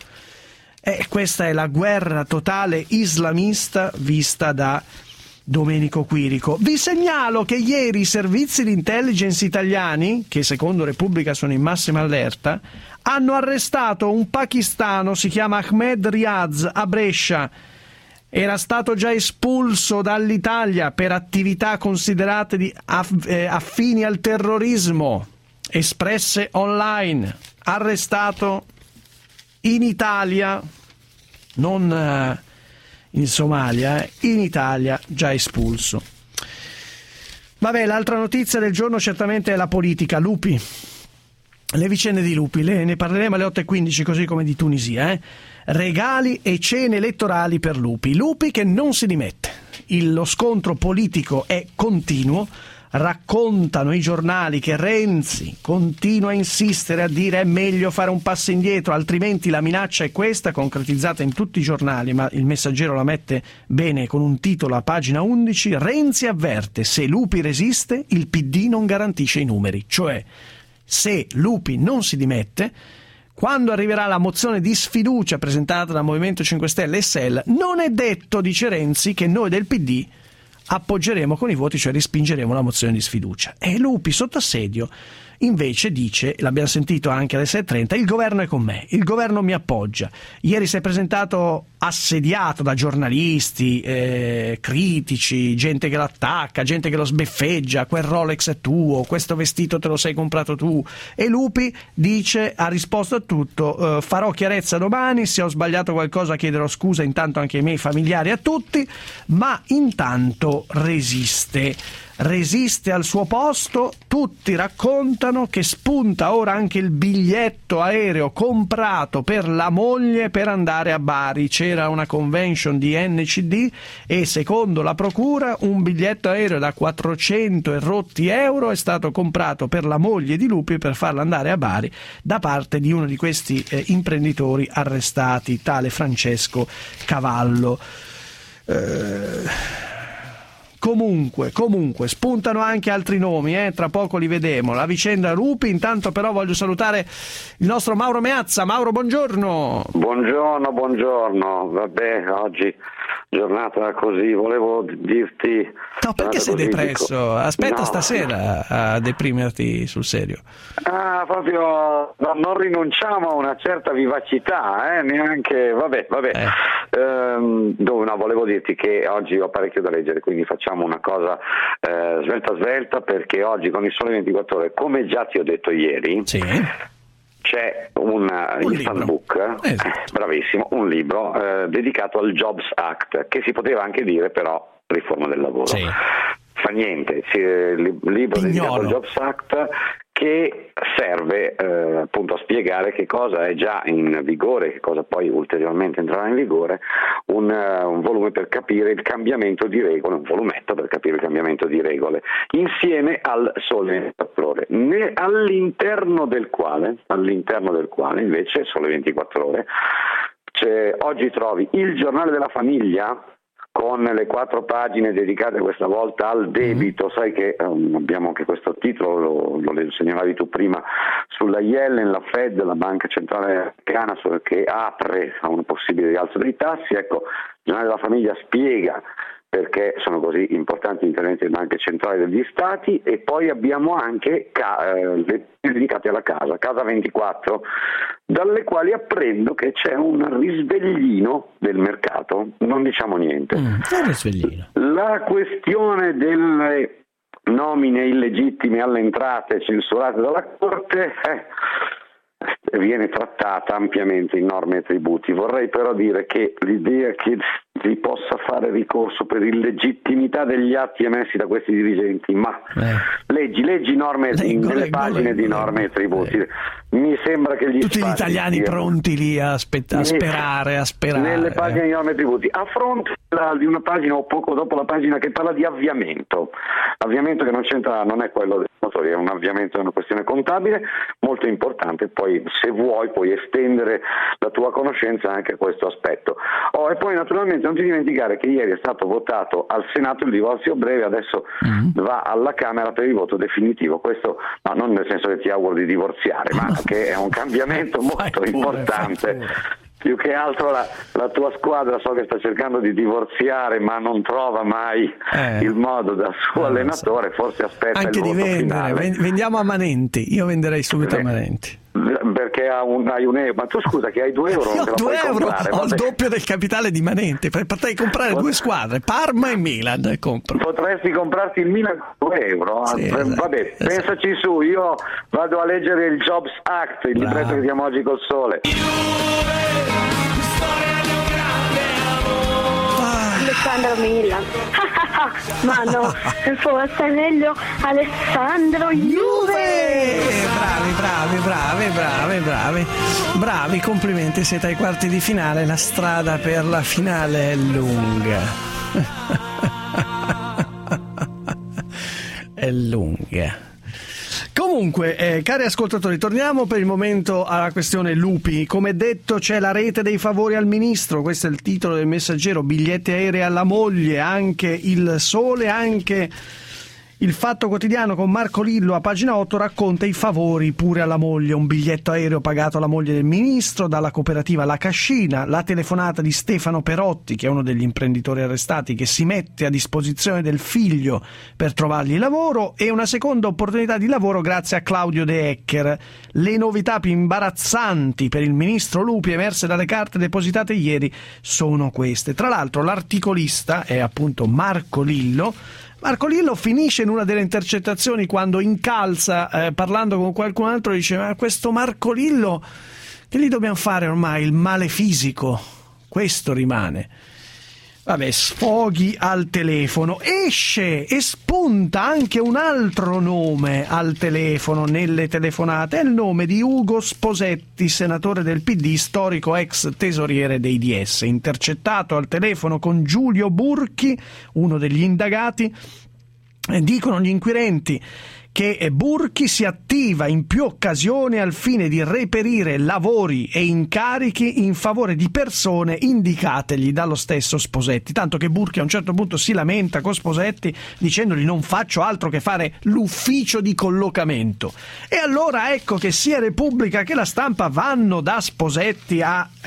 Questa è la guerra totale islamista vista da Domenico Quirico. Vi segnalo che ieri i servizi di intelligence italiani, che secondo Repubblica sono in massima allerta, hanno arrestato un pakistano, si chiama Ahmed Riaz, a Brescia. Era stato già espulso dall'Italia per attività considerate affini al terrorismo, espresse online. Arrestato in Italia, non in Somalia, in Italia già espulso. Vabbè, l'altra notizia del giorno certamente è la politica. Lupi, le vicende di Lupi, ne parleremo alle 8:15, così come di Tunisia. Regali e cene elettorali per Lupi. Lupi che non si dimette. Lo scontro politico è continuo. Raccontano i giornali che Renzi continua a insistere a dire è meglio fare un passo indietro, altrimenti la minaccia è questa, concretizzata in tutti i giornali, ma il Messaggero la mette bene con un titolo a pagina 11: Renzi avverte, se Lupi resiste il PD non garantisce i numeri. Cioè, se Lupi non si dimette, quando arriverà la mozione di sfiducia presentata dal Movimento 5 Stelle e SEL, non è detto, dice Renzi, che noi del PD appoggeremo con i voti, cioè respingeremo la mozione di sfiducia. E Lupi, sotto assedio, invece dice, l'abbiamo sentito anche alle 6:30, il governo è con me, il governo mi appoggia. Ieri si è presentato assediato da giornalisti, critici, gente che lo attacca, gente che lo sbeffeggia, quel Rolex è tuo, questo vestito te lo sei comprato tu. E Lupi dice, ha risposto a tutto, farò chiarezza domani, se ho sbagliato qualcosa chiederò scusa intanto anche ai miei familiari, a tutti, ma intanto resiste al suo posto. Tutti raccontano che spunta ora anche il biglietto aereo comprato per la moglie per andare a Bari. C'era una convention di NCD e secondo la procura un biglietto aereo da 400 e rotti euro è stato comprato per la moglie di Lupi per farla andare a Bari da parte di uno di questi imprenditori arrestati, tale Francesco Cavallo. Comunque, spuntano anche altri nomi, tra poco li vedremo. La vicenda Lupi, intanto però voglio salutare il nostro Mauro Meazza. Mauro, buongiorno. Buongiorno. Vabbè, oggi giornata così, volevo dirti... No, perché sei depresso? Aspetta stasera a deprimerti sul serio. Proprio non rinunciamo a una certa vivacità, neanche... Vabbè. Volevo dirti che oggi ho parecchio da leggere, quindi facciamo una cosa svelta, perché oggi con il Sole 24 Ore, come già ti ho detto ieri, sì, c'è un instant book, bravissimo, un libro dedicato al Jobs Act, che si poteva anche dire però riforma del lavoro. Sì. Fa niente, il libro dedicato al Jobs Act, che serve appunto a spiegare che cosa è già in vigore, che cosa poi ulteriormente entrerà in vigore, un volume per capire il cambiamento di regole, un volumetto per capire il cambiamento di regole, insieme al Sole 24 Ore, all'interno del quale invece Sole 24 Ore, oggi trovi il Giornale della Famiglia, con le 4 pagine dedicate questa volta al debito. Sai che abbiamo anche questo titolo, lo segnalavi tu prima, sulla Yellen, la Fed, la Banca Centrale Americana, che apre a un possibile rialzo dei tassi. Ecco, il Giornale della Famiglia spiega perché sono così importanti gli interventi delle banche centrali degli stati, e poi abbiamo anche le dedicate alla Casa 24, dalle quali apprendo che c'è un risveglino del mercato, non diciamo niente. La questione delle nomine illegittime alle entrate censurate dalla Corte viene trattata ampiamente in norme e tributi. Vorrei però dire che l'idea che si possa fare ricorso per illegittimità degli atti emessi da questi dirigenti, ma leggi norme nelle pagine di norme e tributi, mi sembra che tutti gli italiani pronti lì a sperare nelle pagine di norme e tributi, a fronte di una pagina o poco dopo la pagina che parla di avviamento che non c'entra, non è quello dei motori, è un avviamento, è una questione contabile molto importante. Poi se vuoi puoi estendere la tua conoscenza anche a questo aspetto. E poi naturalmente non ti dimenticare che ieri è stato votato al Senato il divorzio breve, adesso va alla Camera per il voto definitivo. Questo non nel senso che ti auguro di divorziare, ma che è un cambiamento molto importante. Più che altro la tua squadra so che sta cercando di divorziare, ma non trova mai il modo dal suo allenatore, forse aspetta anche il voto finale. Vendiamo a Manenti, io venderei subito a Manenti. Perché hai un euro, ma tu scusa che hai 2 euro, non te la puoi comprare. Ho il doppio del capitale di Manenti, potrei comprare 2 squadre, Parma e Milan. Potresti comprarti il Milan con 2 euro. Vabbè, pensaci su, io vado a leggere il Jobs Act, il libretto che diamo oggi col Sole. Alessandro Milan. Ma no, forse è meglio Alessandro Juve. Bravi, complimenti, siete ai quarti di finale, la strada per la finale è lunga. È lunga. Comunque, cari ascoltatori, torniamo per il momento alla questione Lupi. Come detto, c'è la rete dei favori al ministro, questo è il titolo del Messaggero, biglietti aerei alla moglie, anche il Sole, anche il Fatto Quotidiano con Marco Lillo a pagina 8 racconta i favori pure alla moglie, un biglietto aereo pagato alla moglie del ministro dalla cooperativa La Cascina, la telefonata di Stefano Perotti, che è uno degli imprenditori arrestati, che si mette a disposizione del figlio per trovargli lavoro, e una seconda opportunità di lavoro grazie a Claudio De Ecker. Le novità più imbarazzanti per il ministro Lupi emerse dalle carte depositate ieri sono queste. Tra l'altro l'articolista è appunto Marco Lillo. Marco Lillo finisce in una delle intercettazioni quando incalza, parlando con qualcun altro, dice: ma questo Marco Lillo, che gli dobbiamo fare ormai? Il male fisico, questo rimane. Vabbè, sfoghi al telefono, esce e spunta anche un altro nome al telefono nelle telefonate, è il nome di Ugo Sposetti, senatore del PD, storico ex tesoriere dei DS, intercettato al telefono con Giulio Burchi, uno degli indagati. Dicono gli inquirenti che Burchi si attiva in più occasioni al fine di reperire lavori e incarichi in favore di persone indicategli dallo stesso Sposetti, tanto che Burchi a un certo punto si lamenta con Sposetti dicendogli non faccio altro che fare l'ufficio di collocamento. E allora ecco che sia Repubblica che La Stampa vanno da Sposetti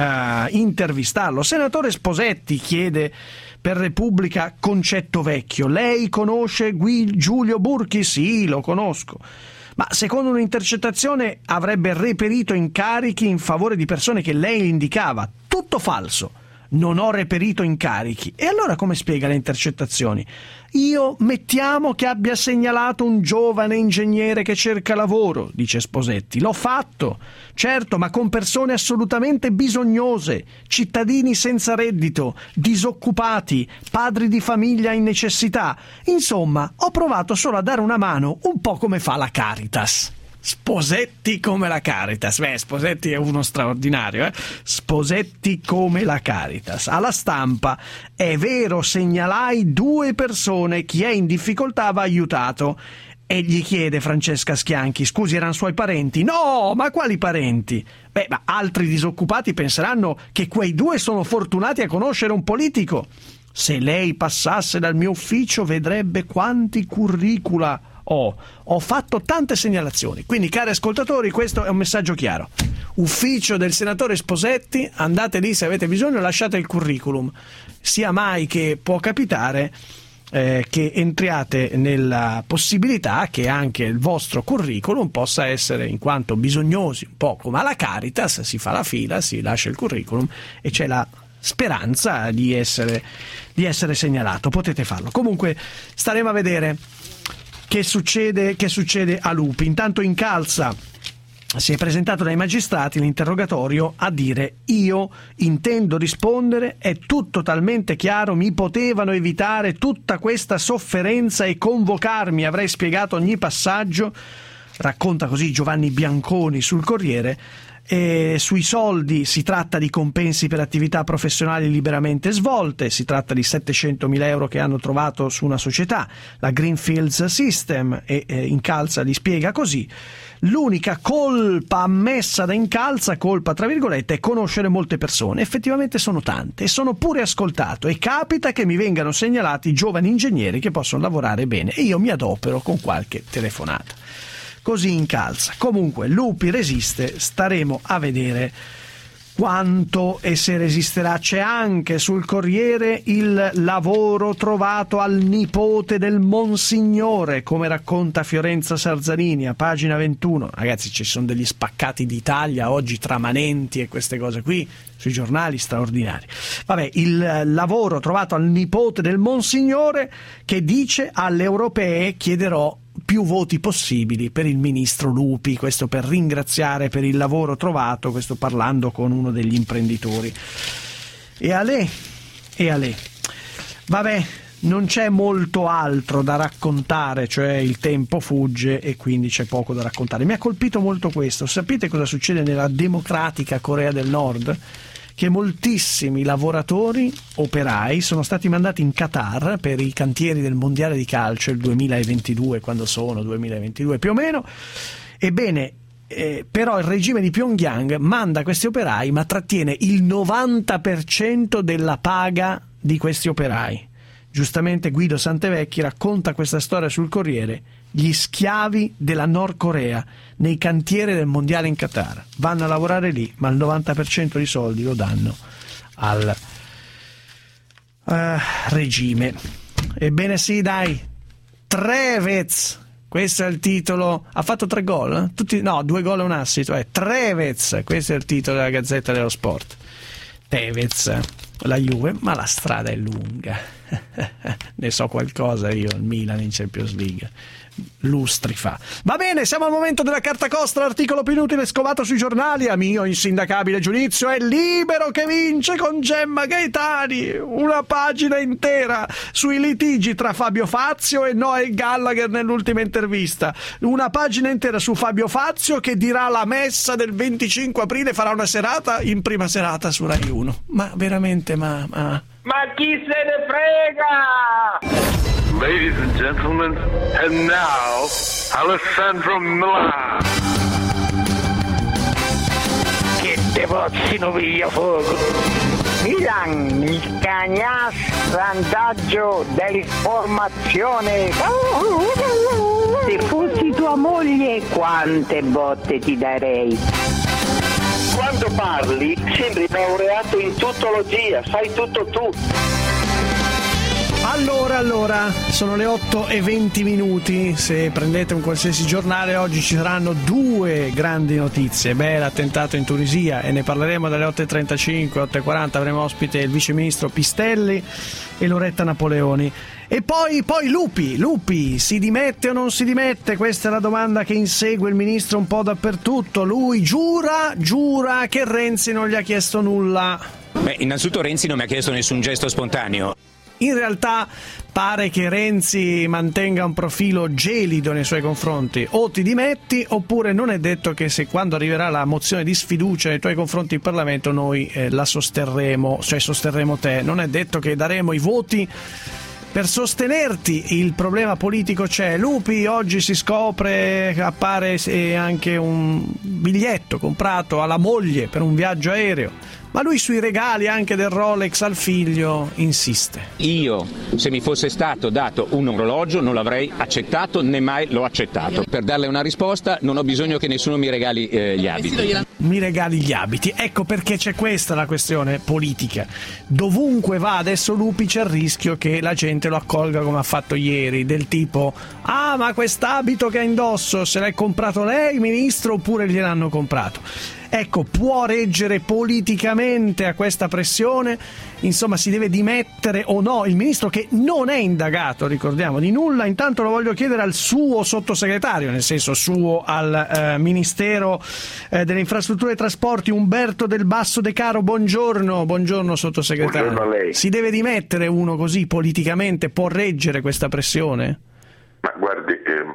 a intervistarlo. Senatore Sposetti, chiede per Repubblica Concetto Vecchio, lei conosce Giulio Burchi? Sì, lo conosco. Ma secondo un'intercettazione avrebbe reperito incarichi in favore di persone che lei indicava. Tutto falso. Non ho reperito incarichi. E allora come spiega le intercettazioni? Io mettiamo che abbia segnalato un giovane ingegnere che cerca lavoro, dice Sposetti. L'ho fatto, certo, ma con persone assolutamente bisognose, cittadini senza reddito, disoccupati, padri di famiglia in necessità. Insomma, ho provato solo a dare una mano, un po' come fa la Caritas. Sposetti come la Caritas. Sposetti è uno straordinario, Sposetti come la Caritas. Alla Stampa, è vero, segnalai 2 persone, chi è in difficoltà va aiutato. E gli chiede Francesca Schianchi, scusi, erano suoi parenti? No, ma quali parenti? Ma altri disoccupati penseranno che quei 2 sono fortunati a conoscere un politico. Se lei passasse dal mio ufficio vedrebbe quanti curricula ho fatto tante segnalazioni. Quindi, cari ascoltatori, questo è un messaggio chiaro. Ufficio del senatore Sposetti, andate lì se avete bisogno, lasciate il curriculum. Sia mai che può capitare che entriate nella possibilità che anche il vostro curriculum possa essere, in quanto bisognosi, un po' come alla Caritas, si fa la fila, si lascia il curriculum e c'è la speranza di essere segnalato. Potete farlo. Comunque staremo a vedere che succede a Lupi. Intanto Incalza si è presentato dai magistrati l'interrogatorio a dire: io intendo rispondere, è tutto talmente chiaro, mi potevano evitare tutta questa sofferenza e convocarmi, avrei spiegato ogni passaggio. Racconta così Giovanni Bianconi sul Corriere. E sui soldi si tratta di compensi per attività professionali liberamente svolte, si tratta di 700.000 euro che hanno trovato su una società, la Greenfields System, e Incalza li spiega così: l'unica colpa ammessa da Incalza, colpa tra virgolette, è conoscere molte persone, effettivamente sono tante e sono pure ascoltato e capita che mi vengano segnalati giovani ingegneri che possono lavorare bene e io mi adopero con qualche telefonata. Così Incalza. Comunque Lupi resiste, staremo a vedere quanto e se resisterà. C'è anche sul Corriere il lavoro trovato al nipote del Monsignore, come racconta Fiorenza Sarzanini a pagina 21. Ragazzi, ci sono degli spaccati d'Italia oggi tra Manenti e queste cose qui sui giornali straordinari. Vabbè, il lavoro trovato al nipote del Monsignore, che dice: alle europee chiederò più voti possibili per il ministro Lupi, questo per ringraziare per il lavoro trovato, questo parlando con uno degli imprenditori. E alè. Vabbè, non c'è molto altro da raccontare, cioè il tempo fugge e quindi c'è poco da raccontare. Mi ha colpito molto questo. Sapete cosa succede nella democratica Corea del Nord? Che moltissimi lavoratori, operai, sono stati mandati in Qatar per i cantieri del mondiale di calcio il 2022, quando sono 2022 più o meno. Ebbene, però il regime di Pyongyang manda questi operai ma trattiene il 90% della paga di questi operai. Giustamente Guido Santevecchi racconta questa storia sul Corriere: gli schiavi della Nord Corea nei cantieri del mondiale in Qatar vanno a lavorare lì, ma il 90% dei soldi lo danno al regime. Ebbene sì, dai, Tevez, questo è il titolo. Ha fatto 3 gol? 2 gol e un assist. Tevez, questo è il titolo della Gazzetta dello Sport. Tevez, la Juve, ma la strada è lunga. Ne so qualcosa io, il Milan in Champions League. Lustri fa. Va bene, siamo al momento della carta costa, l'articolo più inutile scovato sui giornali. A mio insindacabile giudizio è Libero che vince con Gemma Gaetani, una pagina intera sui litigi tra Fabio Fazio e Noel Gallagher nell'ultima intervista, una pagina intera su Fabio Fazio che dirà la messa del 25 aprile, farà una serata in prima serata su Rai 1. Ma veramente, ma chi se ne frega? Ladies and gentlemen, and now Alessandro Milan. Che te pozzino via fuoco. Milan, il vantaggio dell'informazione. Se fossi tua moglie, quante botte ti darei. Quando parli sembri laureato in tuttologia, fai tutto tu. Allora, sono le 8:20. Se prendete un qualsiasi giornale, oggi ci saranno 2 grandi notizie. L'attentato in Tunisia, e ne parleremo dalle 8:35, 8:40. Avremo ospite il viceministro Pistelli e Loretta Napoleoni. E poi Lupi, si dimette o non si dimette? Questa è la domanda che insegue il ministro un po' dappertutto. Lui giura che Renzi non gli ha chiesto nulla. Innanzitutto Renzi non mi ha chiesto nessun gesto spontaneo. In realtà pare che Renzi mantenga un profilo gelido nei suoi confronti. O ti dimetti, oppure non è detto che se quando arriverà la mozione di sfiducia nei tuoi confronti in Parlamento noi la sosterremo, cioè sosterremo te. Non è detto che daremo i voti per sostenerti. Il problema politico c'è. Lupi, oggi si scopre che appare anche un biglietto comprato alla moglie per un viaggio aereo. Ma lui sui regali anche del Rolex al figlio insiste. Io, se mi fosse stato dato un orologio, non l'avrei accettato, né mai l'ho accettato. Per darle una risposta non ho bisogno che nessuno mi regali gli abiti. Mi regali gli abiti. Ecco perché c'è questa la questione politica. Dovunque va adesso Lupi c'è il rischio che la gente lo accolga come ha fatto ieri, del tipo: ah, ma quest'abito che ha indosso se l'hai comprato lei, ministro, oppure gliel'hanno comprato? Ecco, può reggere politicamente a questa pressione? Insomma, si deve dimettere o no il ministro, che non è indagato, ricordiamo, di nulla? Intanto lo voglio chiedere al suo sottosegretario, nel senso suo al Ministero delle Infrastrutture e Trasporti, Umberto Del Basso De Caro. Buongiorno sottosegretario. Buongiorno a lei. Si deve dimettere uno così politicamente? Può reggere questa pressione? Ma guardi,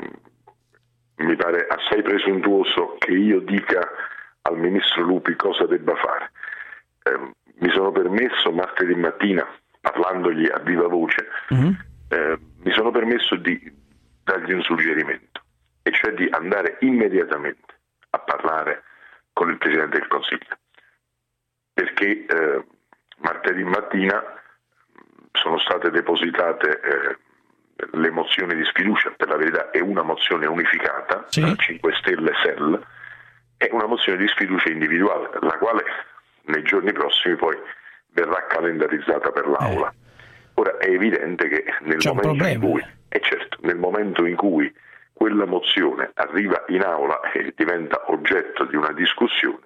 mi pare assai presuntuoso che io dica al ministro Lupi cosa debba fare. Mi sono permesso martedì mattina, parlandogli a viva voce, mi sono permesso di dargli un suggerimento, e cioè di andare immediatamente a parlare con il Presidente del Consiglio, perché martedì mattina sono state depositate le mozioni di sfiducia. Per la verità è una mozione unificata, sì, tra 5 Stelle e SEL, è una mozione di sfiducia individuale, la quale nei giorni prossimi poi verrà calendarizzata per l'Aula. Ora è evidente che nel momento in cui quella mozione arriva in Aula e diventa oggetto di una discussione,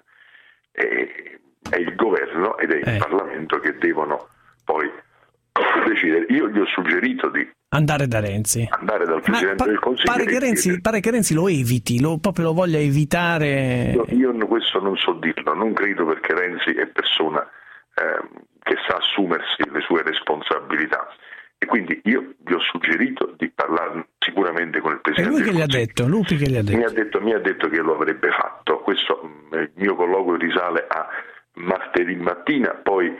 è il governo ed è il Parlamento che devono poi decidere. Io gli ho suggerito di andare da Renzi, andare dal Presidente del Consiglio. Pare che Renzi lo eviti, proprio lo voglia evitare. Io questo non so dirlo, non credo, perché Renzi è persona che sa assumersi le sue responsabilità, e quindi io gli ho suggerito di parlare sicuramente con il Presidente del Consiglio. Lupi che gli ha detto? Mi ha detto che lo avrebbe fatto. Questo il mio colloquio risale a martedì mattina, poi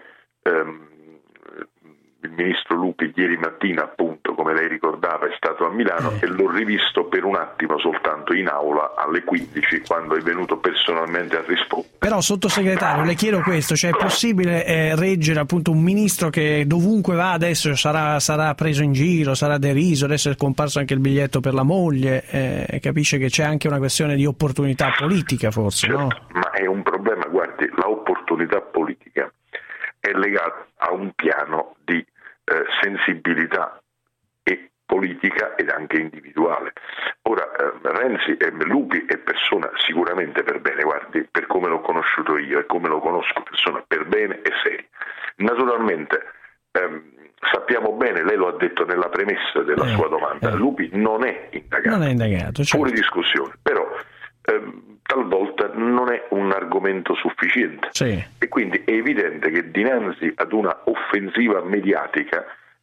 il ministro Lupi ieri mattina, appunto, come lei ricordava, è stato a Milano e l'ho rivisto per un attimo soltanto in Aula alle 15, quando è venuto personalmente a rispondere. Però, sottosegretario, le chiedo questo, cioè è possibile reggere appunto un ministro che dovunque va adesso sarà preso in giro, sarà deriso, adesso è comparso anche il biglietto per la moglie, capisce che c'è anche una questione di opportunità politica, forse, certo, no? Ma è un problema, guardi, la opportunità politica è legata a un piano di sensibilità e politica ed anche individuale. Ora Renzi e Lupi è persona sicuramente per bene, guardi, per come l'ho conosciuto io e come lo conosco, persona per bene e seria. Naturalmente sappiamo bene, lei lo ha detto nella premessa della sua domanda, Lupi non è indagato, certo, fuori discussione, però talvolta non è un argomento sufficiente, sì, e quindi è evidente che dinanzi ad una offensiva mediatica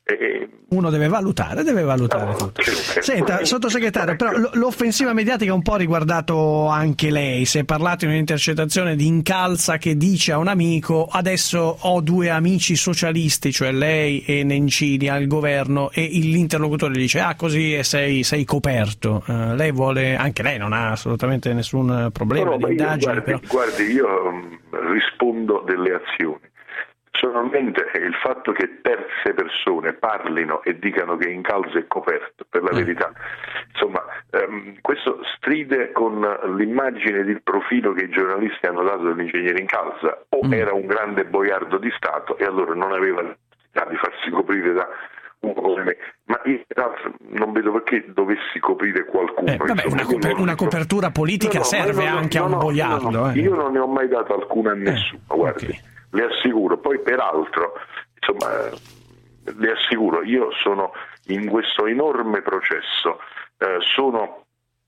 Uno deve valutare tutto. Senta, sottosegretario, però l'offensiva mediatica un po' ha riguardato anche lei. Si è parlato in un'intercettazione di Incalza che dice a un amico: adesso ho 2 amici socialisti, cioè lei e Nencini al governo, e l'interlocutore dice: così sei coperto. Lei vuole, anche lei non ha assolutamente nessun problema di indagine. Guardi, io rispondo delle azioni. Personalmente il fatto che terze persone parlino e dicano che Incalza è coperto, per la verità, insomma, questo stride con l'immagine di profilo che i giornalisti hanno dato dell'ingegnere Incalza. O era un grande boiardo di Stato e allora non aveva la necessità di farsi coprire da uno come me, ma io non vedo perché dovessi coprire qualcuno. Una copertura politica serve anche a un boiardo. Io non ne ho mai dato alcuna a nessuno, guardi. Okay. Le assicuro, poi peraltro, insomma, le assicuro, io sono in questo enorme processo, sono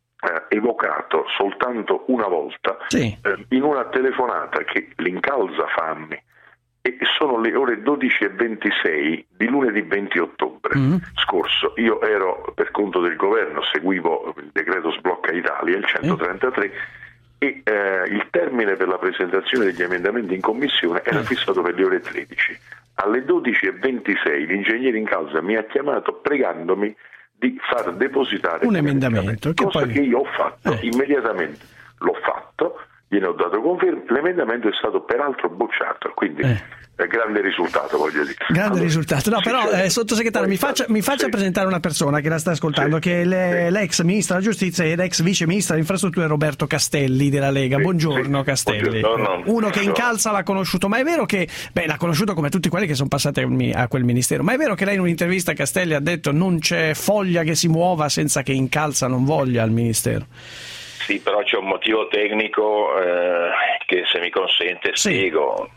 evocato soltanto una volta in una telefonata che l'Incalza fa a me, e sono le ore 12:26 di lunedì 20 ottobre scorso. Io ero per conto del governo, seguivo il decreto Sblocca Italia, il 133, e il termine per la presentazione degli emendamenti in commissione era fissato per le ore 13. Alle 12:26 l'ingegnere Incalza mi ha chiamato pregandomi di far depositare un emendamento, cosa che io ho fatto immediatamente. L'ho fatto, gliene ho dato conferma, l'emendamento è stato peraltro bocciato, quindi grande risultato, voglio dire. Grande risultato. No, però sottosegretario, mi faccia presentare una persona che la sta ascoltando, che è l'ex ministro della giustizia ed ex vice ministro delle infrastrutture Roberto Castelli della Lega. Buongiorno Castelli. Uno che Incalza l'ha conosciuto, ma è vero che l'ha conosciuto come tutti quelli che sono passati a quel ministero, ma è vero che lei in un'intervista a Castelli ha detto: non c'è foglia che si muova senza che Incalza non voglia al ministero? Sì, però c'è un motivo tecnico che, se mi consente, spiego.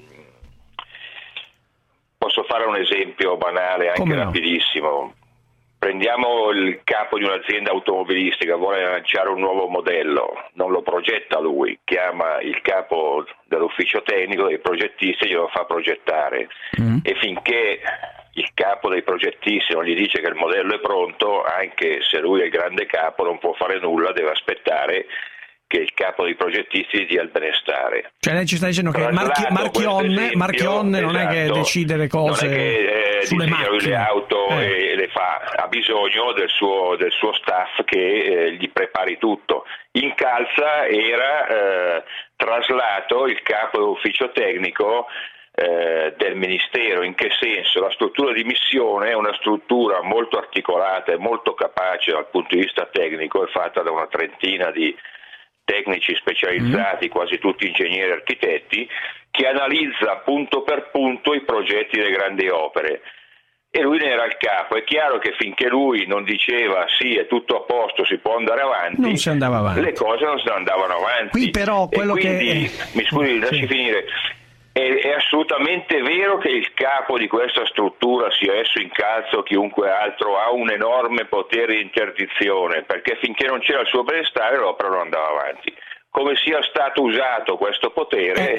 Posso fare un esempio banale, anche rapidissimo. Prendiamo il capo di un'azienda automobilistica, vuole lanciare un nuovo modello, non lo progetta lui, chiama il capo dell'ufficio tecnico dei progettisti e glielo fa progettare. E finché il capo dei progettisti non gli dice che il modello è pronto, anche se lui è il grande capo, non può fare nulla, deve aspettare che il capo dei progettisti gli dia il benestare. Cioè lei ci sta dicendo che Marchionne non è che decide le cose, non è che sulle macchine, le auto e le fa, ha bisogno del suo staff che gli prepari tutto. Incalza era traslato il capo dell'ufficio tecnico del ministero. In che senso? La struttura di missione è una struttura molto articolata e molto capace dal punto di vista tecnico, è fatta da una trentina di tecnici specializzati, quasi tutti ingegneri e architetti, che analizza punto per punto i progetti delle grandi opere, e lui ne era il capo. È chiaro che finché lui non diceva sì, è tutto a posto, si può andare avanti, non si andava avanti, le cose non si andavano avanti. Qui però quello quindi, mi scusi, lasci finire. È assolutamente vero che il capo di questa struttura, sia esso Incalza o chiunque altro, ha un enorme potere di interdizione, perché finché non c'era il suo benestare l'opera non andava avanti. Come sia stato usato questo potere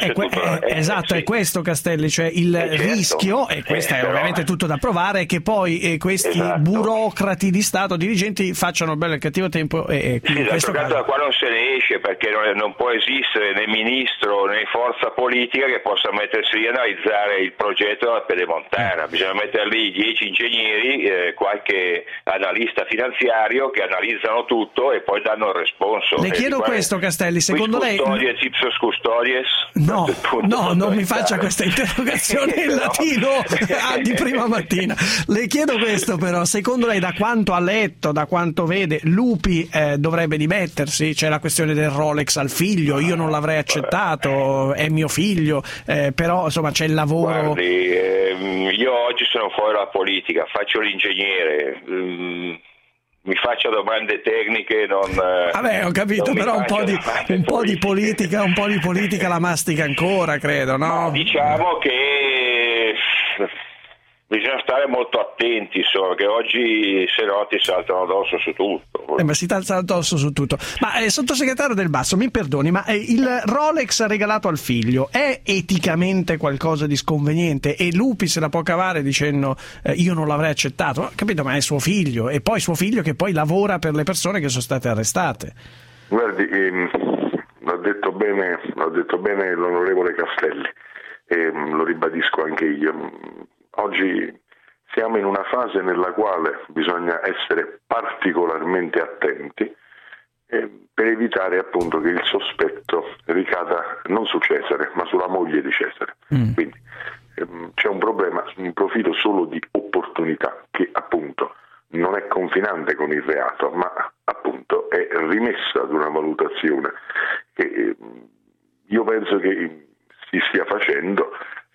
è questo, Castelli, cioè il rischio, e questo è ovviamente tutto da provare, è che poi questi burocrati di Stato, dirigenti, facciano il bello e il cattivo tempo d'altro canto da qua non se ne esce, perché non può esistere né ministro né forza politica che possa mettersi lì a analizzare il progetto della Pedemontana. Bisogna mettere lì 10 ingegneri, qualche analista finanziario che analizzano tutto e poi danno il responso. Le chiedo questo, Castelli, secondo lei... Ipsos custodies? No, non mi faccia questa interrogazione in latino di prima mattina. Le chiedo questo però, secondo lei, da quanto ha letto, da quanto vede, Lupi dovrebbe dimettersi? C'è la questione del Rolex al figlio, io non l'avrei accettato, è mio figlio, però insomma c'è il lavoro... Guardi, io oggi sono fuori dalla politica, faccio l'ingegnere... mi faccia domande tecniche, ho capito, però un po' di politica la mastica ancora, credo, no? Diciamo che bisogna stare stare molto attenti, che oggi se no ti saltano addosso su tutto. Ma si saltano addosso su tutto. Ma sottosegretario Del Basso, mi perdoni, ma il Rolex regalato al figlio è eticamente qualcosa di sconveniente? E Lupi se la può cavare dicendo io non l'avrei accettato, capito? Ma è suo figlio, e poi suo figlio che poi lavora per le persone che sono state arrestate. Guardi, l'ha detto bene l'onorevole Castelli, e lo ribadisco anche io. Oggi siamo in una fase nella quale bisogna essere particolarmente attenti per evitare appunto che il sospetto ricada non su Cesare ma sulla moglie di Cesare. Quindi c'è un problema, un profilo solo di opportunità che appunto non è confinante con il reato, ma appunto è rimessa ad una valutazione che io penso che si stia facendo.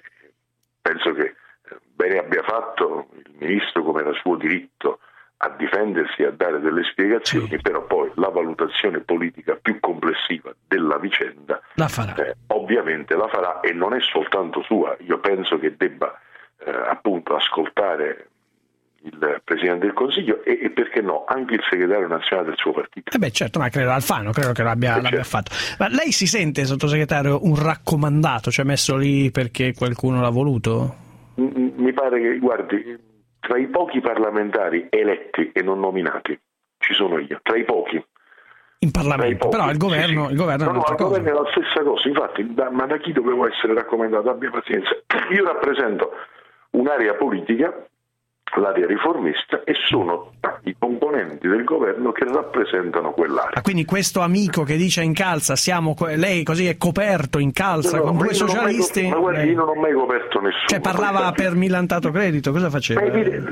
Penso che bene abbia fatto il ministro, come era suo diritto, a difendersi e a dare delle spiegazioni, però poi la valutazione politica più complessiva della vicenda la farà. Ovviamente la farà, e non è soltanto sua. Io penso che debba appunto ascoltare il Presidente del Consiglio e perché no anche il segretario nazionale del suo partito. Certo, ma credo Alfano, credo che l'abbia fatto. Ma lei si sente, sottosegretario, un raccomandato, cioè messo lì perché qualcuno l'ha voluto? Mi pare che, guardi, tra i pochi parlamentari eletti e non nominati ci sono io, tra i pochi. In Parlamento, però il governo, sì. Il governo no, il governo è la stessa cosa, infatti, ma da chi dovevo essere raccomandato? Abbia pazienza. Io rappresento un'area politica, l'area riformista, e sono i componenti del governo che rappresentano quell'area. Ah, quindi questo amico che dice in calza lei così è coperto in calza con due socialisti? Ma guardi, io non ho mai coperto nessuno. Cioè parlava per millantato credito, cosa faceva?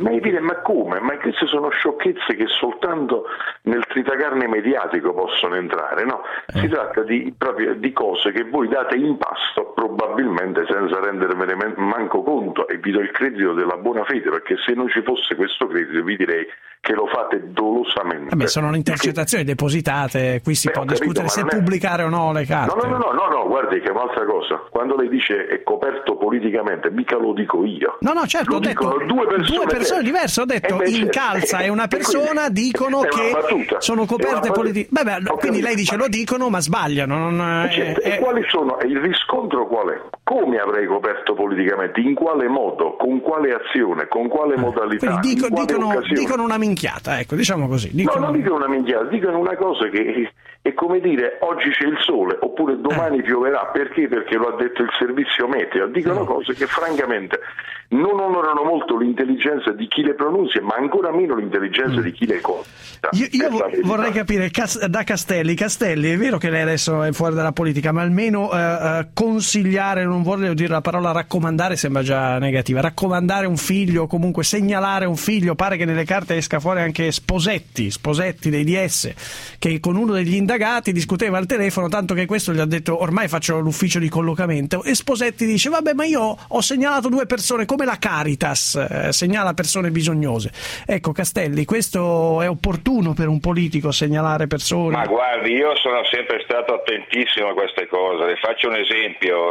Ma come? Ma queste sono sciocchezze che soltanto nel tritacarne mediatico possono entrare, no? Si tratta proprio di cose che voi date in pasto probabilmente senza rendervene manco conto, e vi do il credito della buona fede, perché se non ci fosse questo credito vi direi che lo fate dolosamente. Sono intercettazioni depositate, qui si può discutere se pubblicare o no le carte. No, guardi che è un'altra cosa. Quando lei dice è coperto politicamente, mica lo dico io. No, certo, ho detto due persone diverse, ho detto Incalza e una persona dicono che sono coperte politicamente. Quindi lei dice lo dicono ma sbagliano. E quali sono? Il riscontro qual è? Come avrei coperto politicamente? In quale modo? Con quale azione? Con quale modalità? Dicono una minchiata, ecco, diciamo così. No, non dicono una minchiata, dicono una cosa che è come dire oggi c'è il sole oppure domani pioverà. Perché? Perché lo ha detto il servizio meteo. Dicono cose che francamente non onorano molto l'intelligenza di chi le pronuncia, ma ancora meno l'intelligenza di chi le conta. Io vorrei capire da Castelli, è vero che lei adesso è fuori dalla politica, ma almeno consigliare, non voglio dire la parola raccomandare, sembra già negativa, raccomandare un figlio o comunque segnalare un figlio, pare che nelle carte esca fuori anche Sposetti dei DS, che con uno degli indagati discuteva al telefono, tanto che questo gli ha detto ormai faccio l'ufficio di collocamento, e Sposetti dice vabbè, ma io ho segnalato 2 persone, come la Caritas segnala persone bisognose. Ecco, Castelli, questo è opportuno per un politico segnalare persone? Ma guardi, io sono sempre stato attentissimo a queste cose. Le faccio un esempio.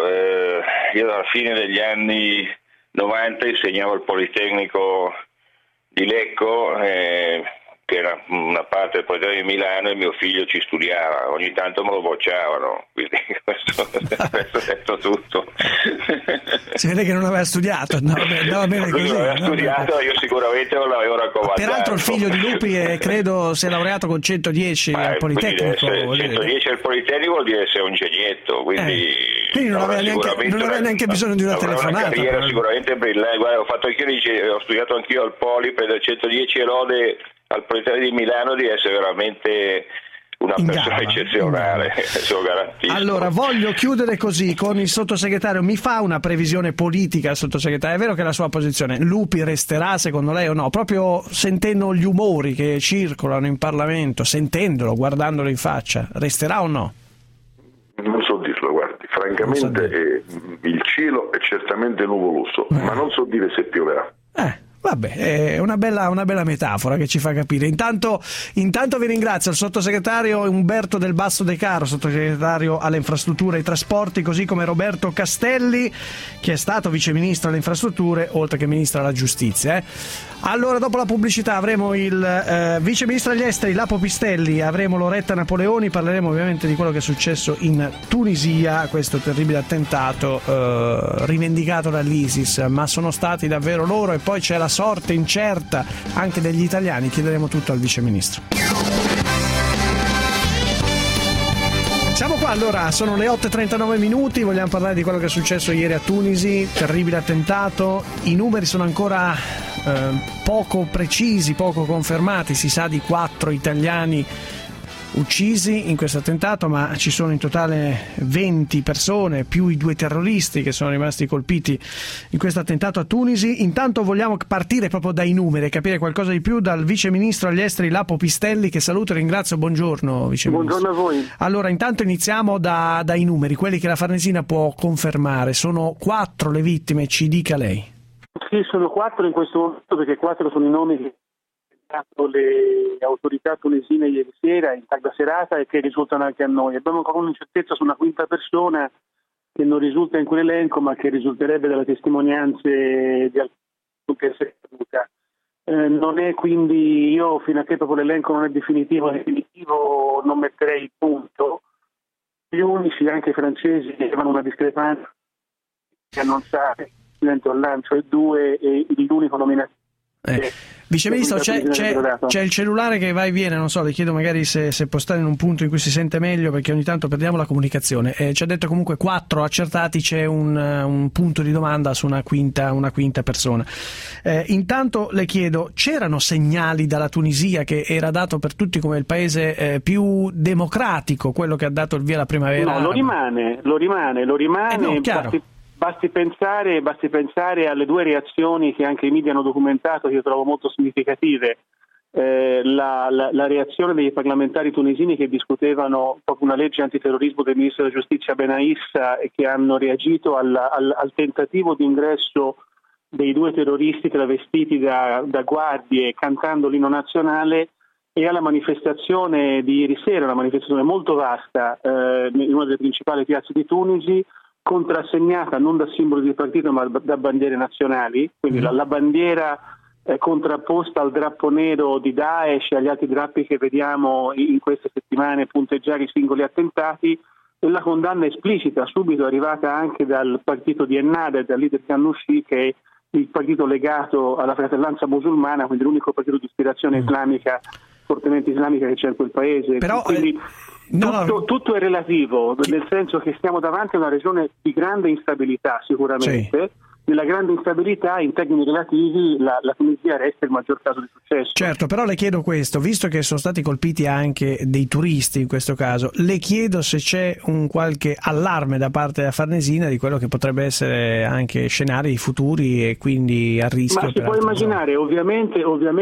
Io alla fine degli anni 90 insegnavo al Politecnico di Lecco, che era una parte del Politecnico di Milano, e mio figlio ci studiava, ogni tanto me lo bocciavano, quindi questo è detto tutto. Si vede che non aveva studiato, andava bene così. Non aveva studiato, io sicuramente non l'avevo raccomandato. Peraltro il figlio di Lupi credo si è laureato con 110 al Politecnico. 110 al Politecnico vuol dire sei un genietto, quindi non aveva neanche bisogno di una telefonata. Una carriera sicuramente brillante. Guarda, ho studiato anch'io al Poli, per 110 lode al Politecnico di Milano, di essere veramente una persona eccezionale, sono garantito. Allora, voglio chiudere così con il sottosegretario. Mi fa una previsione politica, sottosegretario? È vero che la sua posizione, Lupi resterà secondo lei o no? Proprio sentendo gli umori che circolano in Parlamento, sentendolo, guardandolo in faccia, resterà o no? Non so dirlo, guardi, francamente il cielo è certamente nuvoloso, ma non so dire se pioverà. Vabbè, è una bella metafora che ci fa capire. Intanto vi ringrazio il sottosegretario Umberto Del Basso De Caro, sottosegretario alle infrastrutture e ai trasporti, così come Roberto Castelli, che è stato viceministro alle infrastrutture oltre che ministro alla giustizia. Allora, dopo la pubblicità avremo il viceministro agli esteri Lapo Pistelli, avremo Loretta Napoleoni, parleremo ovviamente di quello che è successo in Tunisia, questo terribile attentato rivendicato dall'ISIS, ma sono stati davvero loro? E poi c'è la sorte incerta anche degli italiani, chiederemo tutto al viceministro. Siamo qua, allora, sono le 8:39, vogliamo parlare di quello che è successo ieri a Tunisi, terribile attentato. I numeri sono ancora poco precisi, poco confermati, si sa di 4 italiani uccisi in questo attentato, ma ci sono in totale 20 persone, più i 2 terroristi che sono rimasti colpiti in questo attentato a Tunisi. Intanto vogliamo partire proprio dai numeri e capire qualcosa di più dal viceministro agli esteri Lapo Pistelli, che saluto e ringrazio. Buongiorno viceministro. Buongiorno a voi. Allora, intanto iniziamo dai numeri, quelli che la Farnesina può confermare. Sono 4 le vittime, ci dica lei. Sì, sono 4 in questo momento, perché 4 sono i nomi che hanno dato le autorità tunisine ieri sera in tarda serata e che risultano anche a noi. Abbiamo ancora un'incertezza su una quinta persona che non risulta in quell'elenco, ma che risulterebbe dalle testimonianze di alcuni che si è caduta. Non è quindi, io fino a che proprio l'elenco non è definitivo non metterei il punto. Gli unici, anche i francesi, avevano una discrepanza che annunciare Presidente Hollande, cioè 2 e l'unico nominato. Viceministro, c'è il cellulare che va e viene, non so, le chiedo magari se può stare in un punto in cui si sente meglio, perché ogni tanto perdiamo la comunicazione. Ci ha detto comunque 4 accertati, c'è un punto di domanda su una quinta persona. Intanto le chiedo, c'erano segnali dalla Tunisia, che era dato per tutti come il paese più democratico, quello che ha dato il via alla primavera? No, lo rimane. No, chiaro. Basti pensare alle 2 reazioni che anche i media hanno documentato, che io trovo molto significative. La reazione dei parlamentari tunisini che discutevano proprio una legge antiterrorismo del ministro della giustizia Benaissa e che hanno reagito al tentativo di ingresso dei 2 terroristi travestiti da guardie cantando l'inno nazionale, e alla manifestazione di ieri sera, una manifestazione molto vasta in una delle principali piazze di Tunisi, contrassegnata non da simboli di partito ma da bandiere nazionali, quindi la bandiera contrapposta al drappo nero di Daesh e agli altri drappi che vediamo in queste settimane punteggiare i singoli attentati, e la condanna esplicita subito arrivata anche dal partito di Ennahda e dal leader Ghannouchi, che è il partito legato alla fratellanza musulmana, quindi l'unico partito di ispirazione islamica, fortemente islamica, che c'è in quel paese. Però, quindi tutto è relativo, nel senso che stiamo davanti a una regione di grande instabilità sicuramente. Sì. Nella grande instabilità, in termini relativi, la Tunisia resta il maggior caso di successo. Certo, però le chiedo questo, visto che sono stati colpiti anche dei turisti in questo caso, le chiedo se c'è un qualche allarme da parte della Farnesina di quello che potrebbe essere anche scenari futuri e quindi a rischio. Ma si può immaginare, ovviamente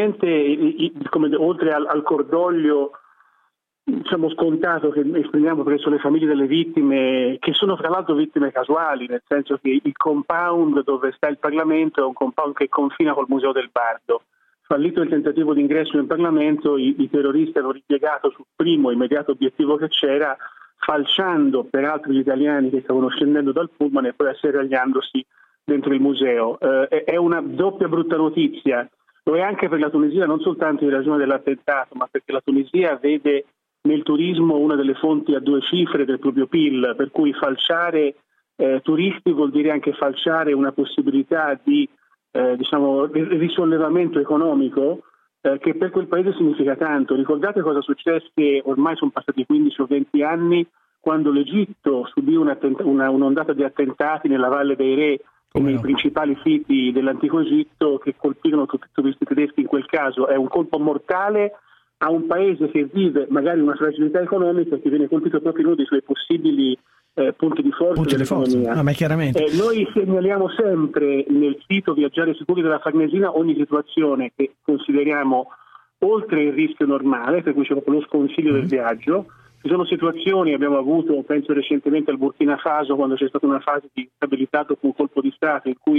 come, oltre al cordoglio diciamo scontato che esprimiamo presso le famiglie delle vittime, che sono fra l'altro vittime casuali, nel senso che il compound dove sta il Parlamento è un compound che confina col Museo del Bardo. Fallito il tentativo di ingresso in Parlamento, i terroristi hanno ripiegato sul primo immediato obiettivo che c'era, falciando peraltro gli italiani che stavano scendendo dal pullman e poi asserragliandosi dentro il museo. È una doppia brutta notizia, lo è anche per la Tunisia, non soltanto in ragione dell'attentato, ma perché la Tunisia vede nel turismo una delle fonti a 2 cifre del proprio PIL, per cui falciare turisti vuol dire anche falciare una possibilità di risollevamento economico che per quel paese significa tanto. Ricordate cosa successe, ormai sono passati 15 o 20 anni, quando l'Egitto subì un'ondata di attentati nella Valle dei Re e nei principali siti dell'antico Egitto, che colpirono tutti i turisti tedeschi. In quel caso è un colpo mortale a un paese che vive magari una fragilità economica, che viene colpito proprio in uno dei suoi possibili punti di forza dell'economia. Ma chiaramente. Noi segnaliamo sempre nel sito Viaggiare Sicuri della Farnesina ogni situazione che consideriamo oltre il rischio normale, per cui c'è proprio lo sconsiglio del viaggio. Ci sono situazioni, abbiamo avuto, penso recentemente al Burkina Faso, quando c'è stata una fase di stabilità dopo un colpo di Stato, in cui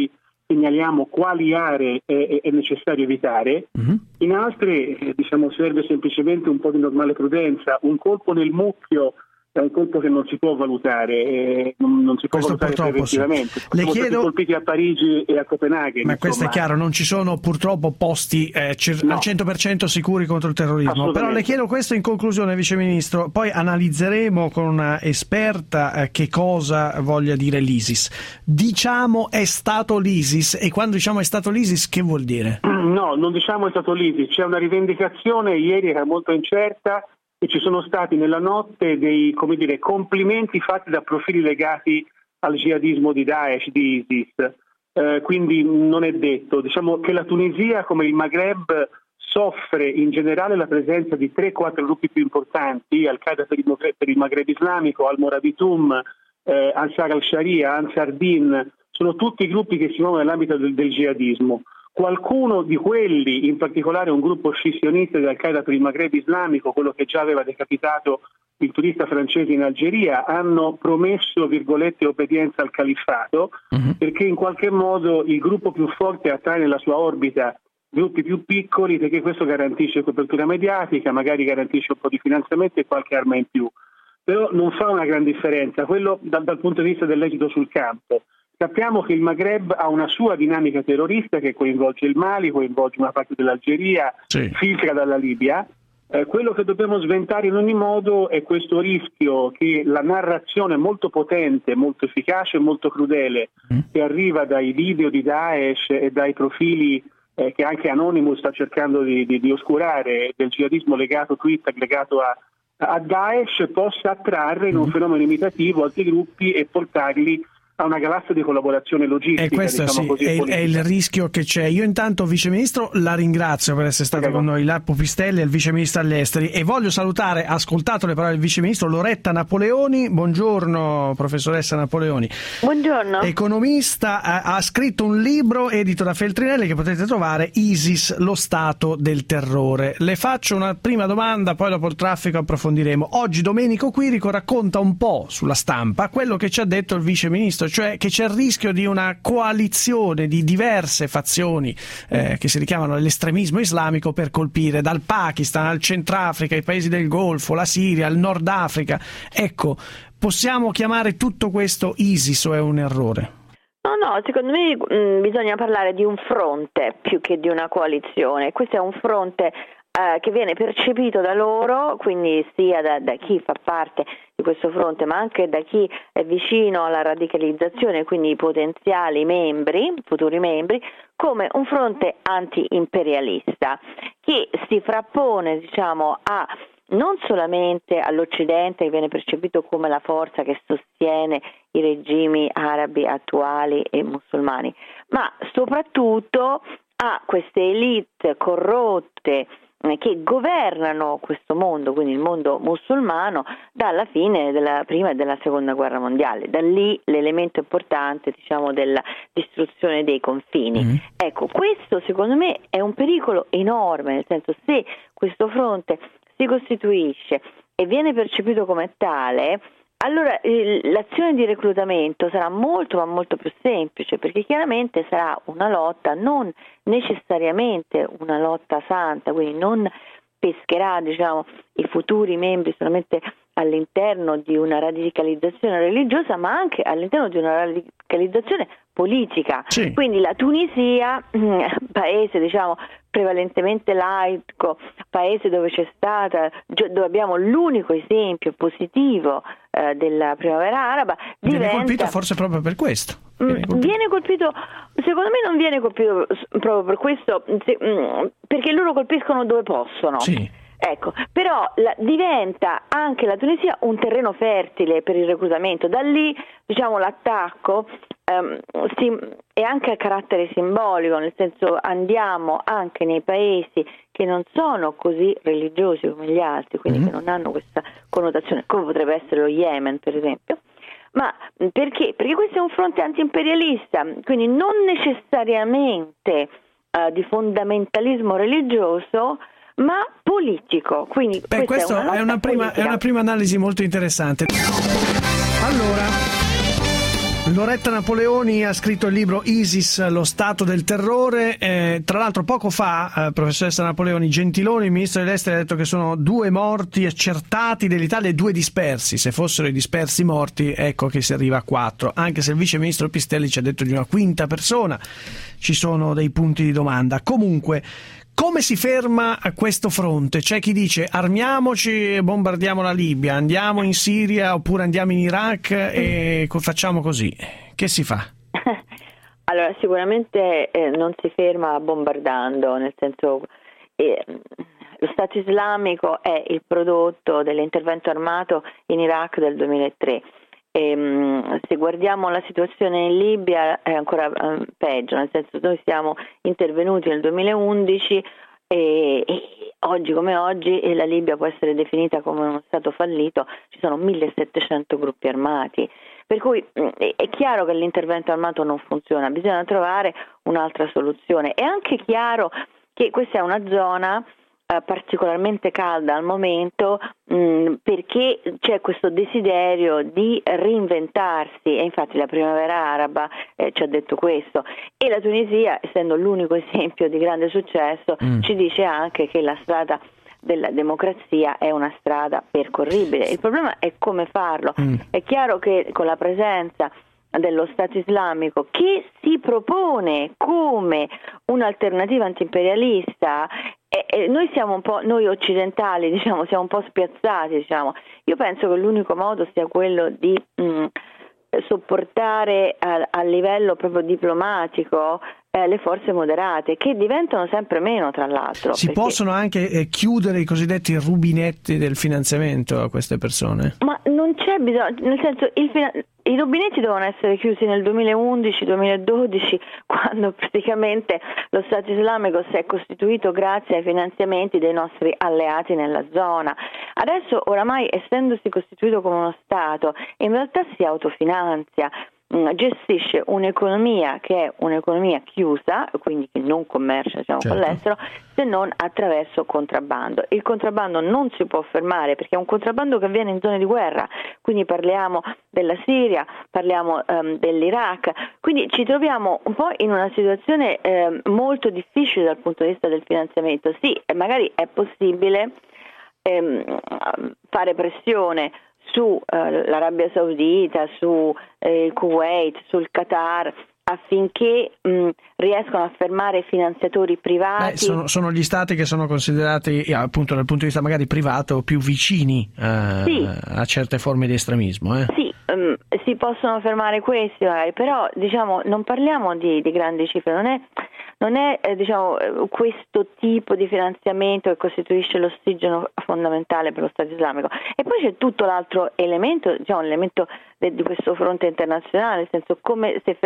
segnaliamo quali aree è necessario evitare, in altre serve semplicemente un po' di normale prudenza. Un colpo nel mucchio è un colpo che non si può valutare, non si può valutare preventivamente. Le chiedo... stati colpiti a Parigi e a Copenaghen. Ma questo è chiaro, non ci sono purtroppo posti al 100% sicuri contro il terrorismo. Però le chiedo questo in conclusione, Vice Ministro, poi analizzeremo con una esperta che cosa voglia dire l'ISIS. Diciamo è stato l'ISIS, e quando diciamo è stato l'ISIS che vuol dire? No, non diciamo è stato l'ISIS, c'è una rivendicazione ieri che è molto incerta, e ci sono stati nella notte dei complimenti fatti da profili legati al jihadismo di Daesh, di ISIS, quindi non è detto. Diciamo che la Tunisia, come il Maghreb, soffre in generale la presenza di 3-4 gruppi più importanti: Al-Qaeda per il Maghreb islamico, Al-Morabitum, Ansar al-Sharia, Ansar Din, sono tutti gruppi che si muovono nell'ambito del jihadismo. Qualcuno di quelli, in particolare un gruppo scissionista di Al-Qaeda per il Maghreb islamico, quello che già aveva decapitato il turista francese in Algeria, hanno promesso, virgolette, obbedienza al califfato, perché in qualche modo il gruppo più forte attrae nella sua orbita gruppi più piccoli, perché questo garantisce copertura mediatica, magari garantisce un po' di finanziamento e qualche arma in più. Però non fa una gran differenza, quello dal punto di vista dell'esito sul campo. Sappiamo che il Maghreb ha una sua dinamica terrorista che coinvolge il Mali, coinvolge una parte dell'Algeria, filtra dalla Libia. Quello che dobbiamo sventare in ogni modo è questo rischio che la narrazione molto potente, molto efficace e molto crudele che arriva dai video di Daesh e dai profili che anche Anonymous sta cercando di oscurare, del jihadismo legato a Daesh, possa attrarre in un fenomeno imitativo altri gruppi e portarli a una galassia di collaborazione logistica. E questo è il rischio che c'è. Io intanto, Vice Ministro, la ringrazio per essere stato con noi, Lapo Pistelli, il Vice Ministro agli Esteri, e voglio salutare, ascoltato le parole del Vice Ministro, Loretta Napoleoni. Buongiorno, professoressa Napoleoni. Buongiorno. Economista, ha scritto un libro edito da Feltrinelli che potete trovare, ISIS, lo Stato del terrore. Le faccio una prima domanda, poi dopo il traffico approfondiremo. Oggi Domenico Quirico racconta un po' sulla stampa quello che ci ha detto il Vice Ministro, cioè che c'è il rischio di una coalizione di diverse fazioni che si richiamano all'estremismo islamico per colpire dal Pakistan al Centrafrica, i paesi del Golfo, la Siria, il Nord Africa. Ecco, possiamo chiamare tutto questo ISIS o è un errore? No, secondo me bisogna parlare di un fronte più che di una coalizione. Questo è un fronte che viene percepito da loro, quindi sia da chi fa parte di questo fronte, ma anche da chi è vicino alla radicalizzazione, quindi i potenziali membri, futuri membri, come un fronte anti-imperialista che si frappone, a non solamente all'Occidente, che viene percepito come la forza che sostiene i regimi arabi attuali e musulmani, ma soprattutto a queste elite corrotte che governano questo mondo, quindi il mondo musulmano, dalla fine della prima e della seconda guerra mondiale. Da lì l'elemento importante, della distruzione dei confini. Ecco, questo secondo me è un pericolo enorme, nel senso, se questo fronte si costituisce e viene percepito come tale, allora l'azione di reclutamento sarà molto ma molto più semplice, perché chiaramente sarà una lotta, non necessariamente una lotta santa, quindi non pescherà i futuri membri solamente all'interno di una radicalizzazione religiosa, ma anche all'interno di una radicalizzazione politica. Sì. Quindi la Tunisia, paese prevalentemente laico, paese dove dove abbiamo l'unico esempio positivo della primavera araba, viene colpito forse proprio per questo. Viene colpito, secondo me non viene colpito proprio per questo, perché loro colpiscono dove possono. Sì. Ecco, però diventa anche la Tunisia un terreno fertile per il reclutamento. Da lì, l'attacco è anche a carattere simbolico, nel senso, andiamo anche nei paesi che non sono così religiosi come gli altri, quindi che non hanno questa connotazione, come potrebbe essere lo Yemen, per esempio. Ma perché? Perché questo è un fronte anti-imperialista, quindi non necessariamente di fondamentalismo religioso, ma politico. Quindi questa è una prima analisi molto interessante. Allora, Loretta Napoleoni ha scritto il libro ISIS, lo stato del terrore. Tra l'altro poco fa, professoressa Napoleoni, Gentiloni, il ministro degli esteri, ha detto che sono 2 morti accertati dell'Italia e 2 dispersi. Se fossero i dispersi morti, ecco che si arriva a 4. Anche se il vice ministro Pistelli ci ha detto di una quinta persona, ci sono dei punti di domanda. Comunque, come si ferma a questo fronte? C'è chi dice armiamoci e bombardiamo la Libia, andiamo in Siria oppure andiamo in Iraq e facciamo così. Che si fa? Allora, sicuramente non si ferma bombardando, nel senso lo Stato islamico è il prodotto dell'intervento armato in Iraq del 2003. Se guardiamo la situazione in Libia è ancora peggio, nel senso noi siamo intervenuti nel 2011 e oggi come oggi la Libia può essere definita come uno stato fallito, ci sono 1700 gruppi armati, per cui è chiaro che l'intervento armato non funziona, bisogna trovare un'altra soluzione. È anche chiaro che questa è una zona particolarmente calda al momento perché c'è questo desiderio di reinventarsi e infatti la primavera araba ci ha detto questo, e la Tunisia, essendo l'unico esempio di grande successo, ci dice anche che la strada della democrazia è una strada percorribile. Il problema è come farlo. È chiaro che con la presenza dello Stato islamico, che si propone come un'alternativa antiimperialista, noi siamo un po', noi occidentali siamo un po' spiazzati, Io penso che l'unico modo sia quello di sopportare a livello proprio diplomatico le forze moderate, che diventano sempre meno, tra l'altro. Si possono anche chiudere i cosiddetti rubinetti del finanziamento a queste persone? Ma non c'è bisogno, nel senso i rubinetti devono essere chiusi nel 2011-2012, quando praticamente lo Stato islamico si è costituito grazie ai finanziamenti dei nostri alleati nella zona. Adesso oramai, essendosi costituito come uno Stato, in realtà si autofinanzia, gestisce un'economia che è un'economia chiusa, quindi che non commercia con l'estero, se non attraverso contrabbando. Il contrabbando non si può fermare perché è un contrabbando che avviene in zone di guerra, quindi parliamo della Siria, parliamo dell'Iraq, quindi ci troviamo un po' in una situazione molto difficile dal punto di vista del finanziamento. Sì, magari è possibile fare pressione su l'Arabia Saudita, su il Kuwait, sul Qatar, affinché riescano a fermare finanziatori privati. Sono gli stati che sono considerati appunto dal punto di vista magari privato più vicini a certe forme di estremismo. Sì, si possono fermare questi magari, però non parliamo di grandi cifre, non è questo tipo di finanziamento che costituisce l'ossigeno fondamentale per lo Stato islamico. E poi c'è tutto l'altro elemento, l'elemento di questo fronte internazionale, nel senso come se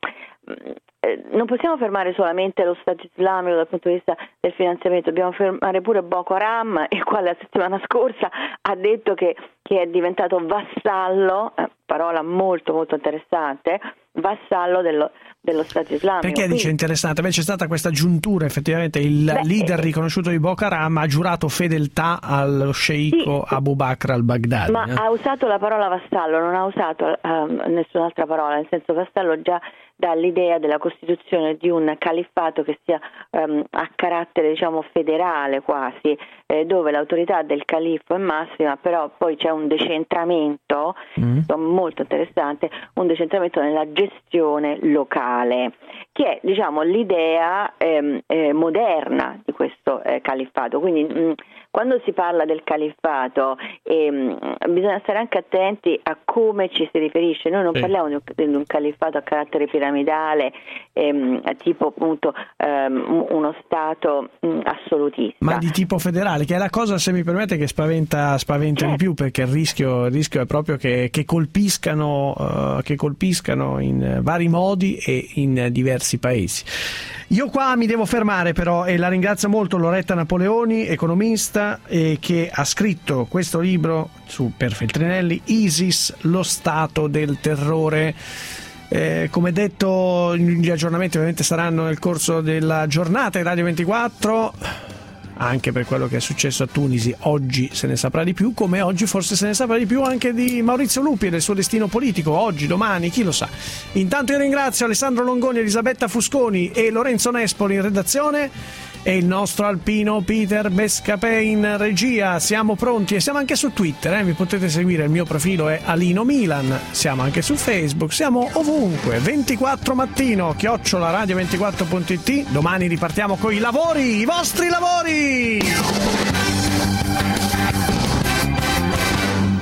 non possiamo fermare solamente lo Stato islamico dal punto di vista del finanziamento, dobbiamo fermare pure Boko Haram, il quale la settimana scorsa ha detto che è diventato vassallo, parola molto molto interessante, vassallo dello Stato islamico. Perché dice interessante? C'è stata questa giuntura, effettivamente il leader riconosciuto di Boko Haram ha giurato fedeltà allo sceicco Abu Bakr al-Baghdadi. Ma ha usato la parola vassallo, non ha usato nessun'altra parola, nel senso vassallo già dà l'idea della costituzione di un califfato che sia a carattere federale quasi, dove l'autorità del califfo è massima, però poi c'è un decentramento molto interessante, un decentramento nella gestione locale, che è l'idea moderna di questo califfato. Quindi quando si parla del califfato bisogna stare anche attenti a come ci si riferisce. Noi non parliamo di un califfato a carattere piramidale, tipo appunto uno Stato assolutista, ma di tipo federale, che è la cosa, se mi permette, che spaventa di più, perché il rischio è proprio che colpiscano in vari modi e in diversi paesi. Io qua mi devo fermare però, e la ringrazio molto Loretta Napoleoni, economista, che ha scritto questo libro per Feltrinelli, ISIS, lo stato del terrore. Come detto, gli aggiornamenti ovviamente saranno nel corso della giornata in Radio 24. anche per quello che è successo a Tunisi. Oggi se ne saprà di più, come oggi forse se ne saprà di più anche di Maurizio Lupi e del suo destino politico, oggi, domani, chi lo sa. Intanto io ringrazio Alessandro Longoni, Elisabetta Fusconi e Lorenzo Nespoli in redazione e il nostro alpino Peter Bescapè in regia. Siamo pronti e siamo anche su Twitter, mi potete seguire, il mio profilo è Alino Milan, siamo anche su Facebook, siamo ovunque. 24 mattino @radio24.it. Domani ripartiamo con i lavori, i vostri lavori.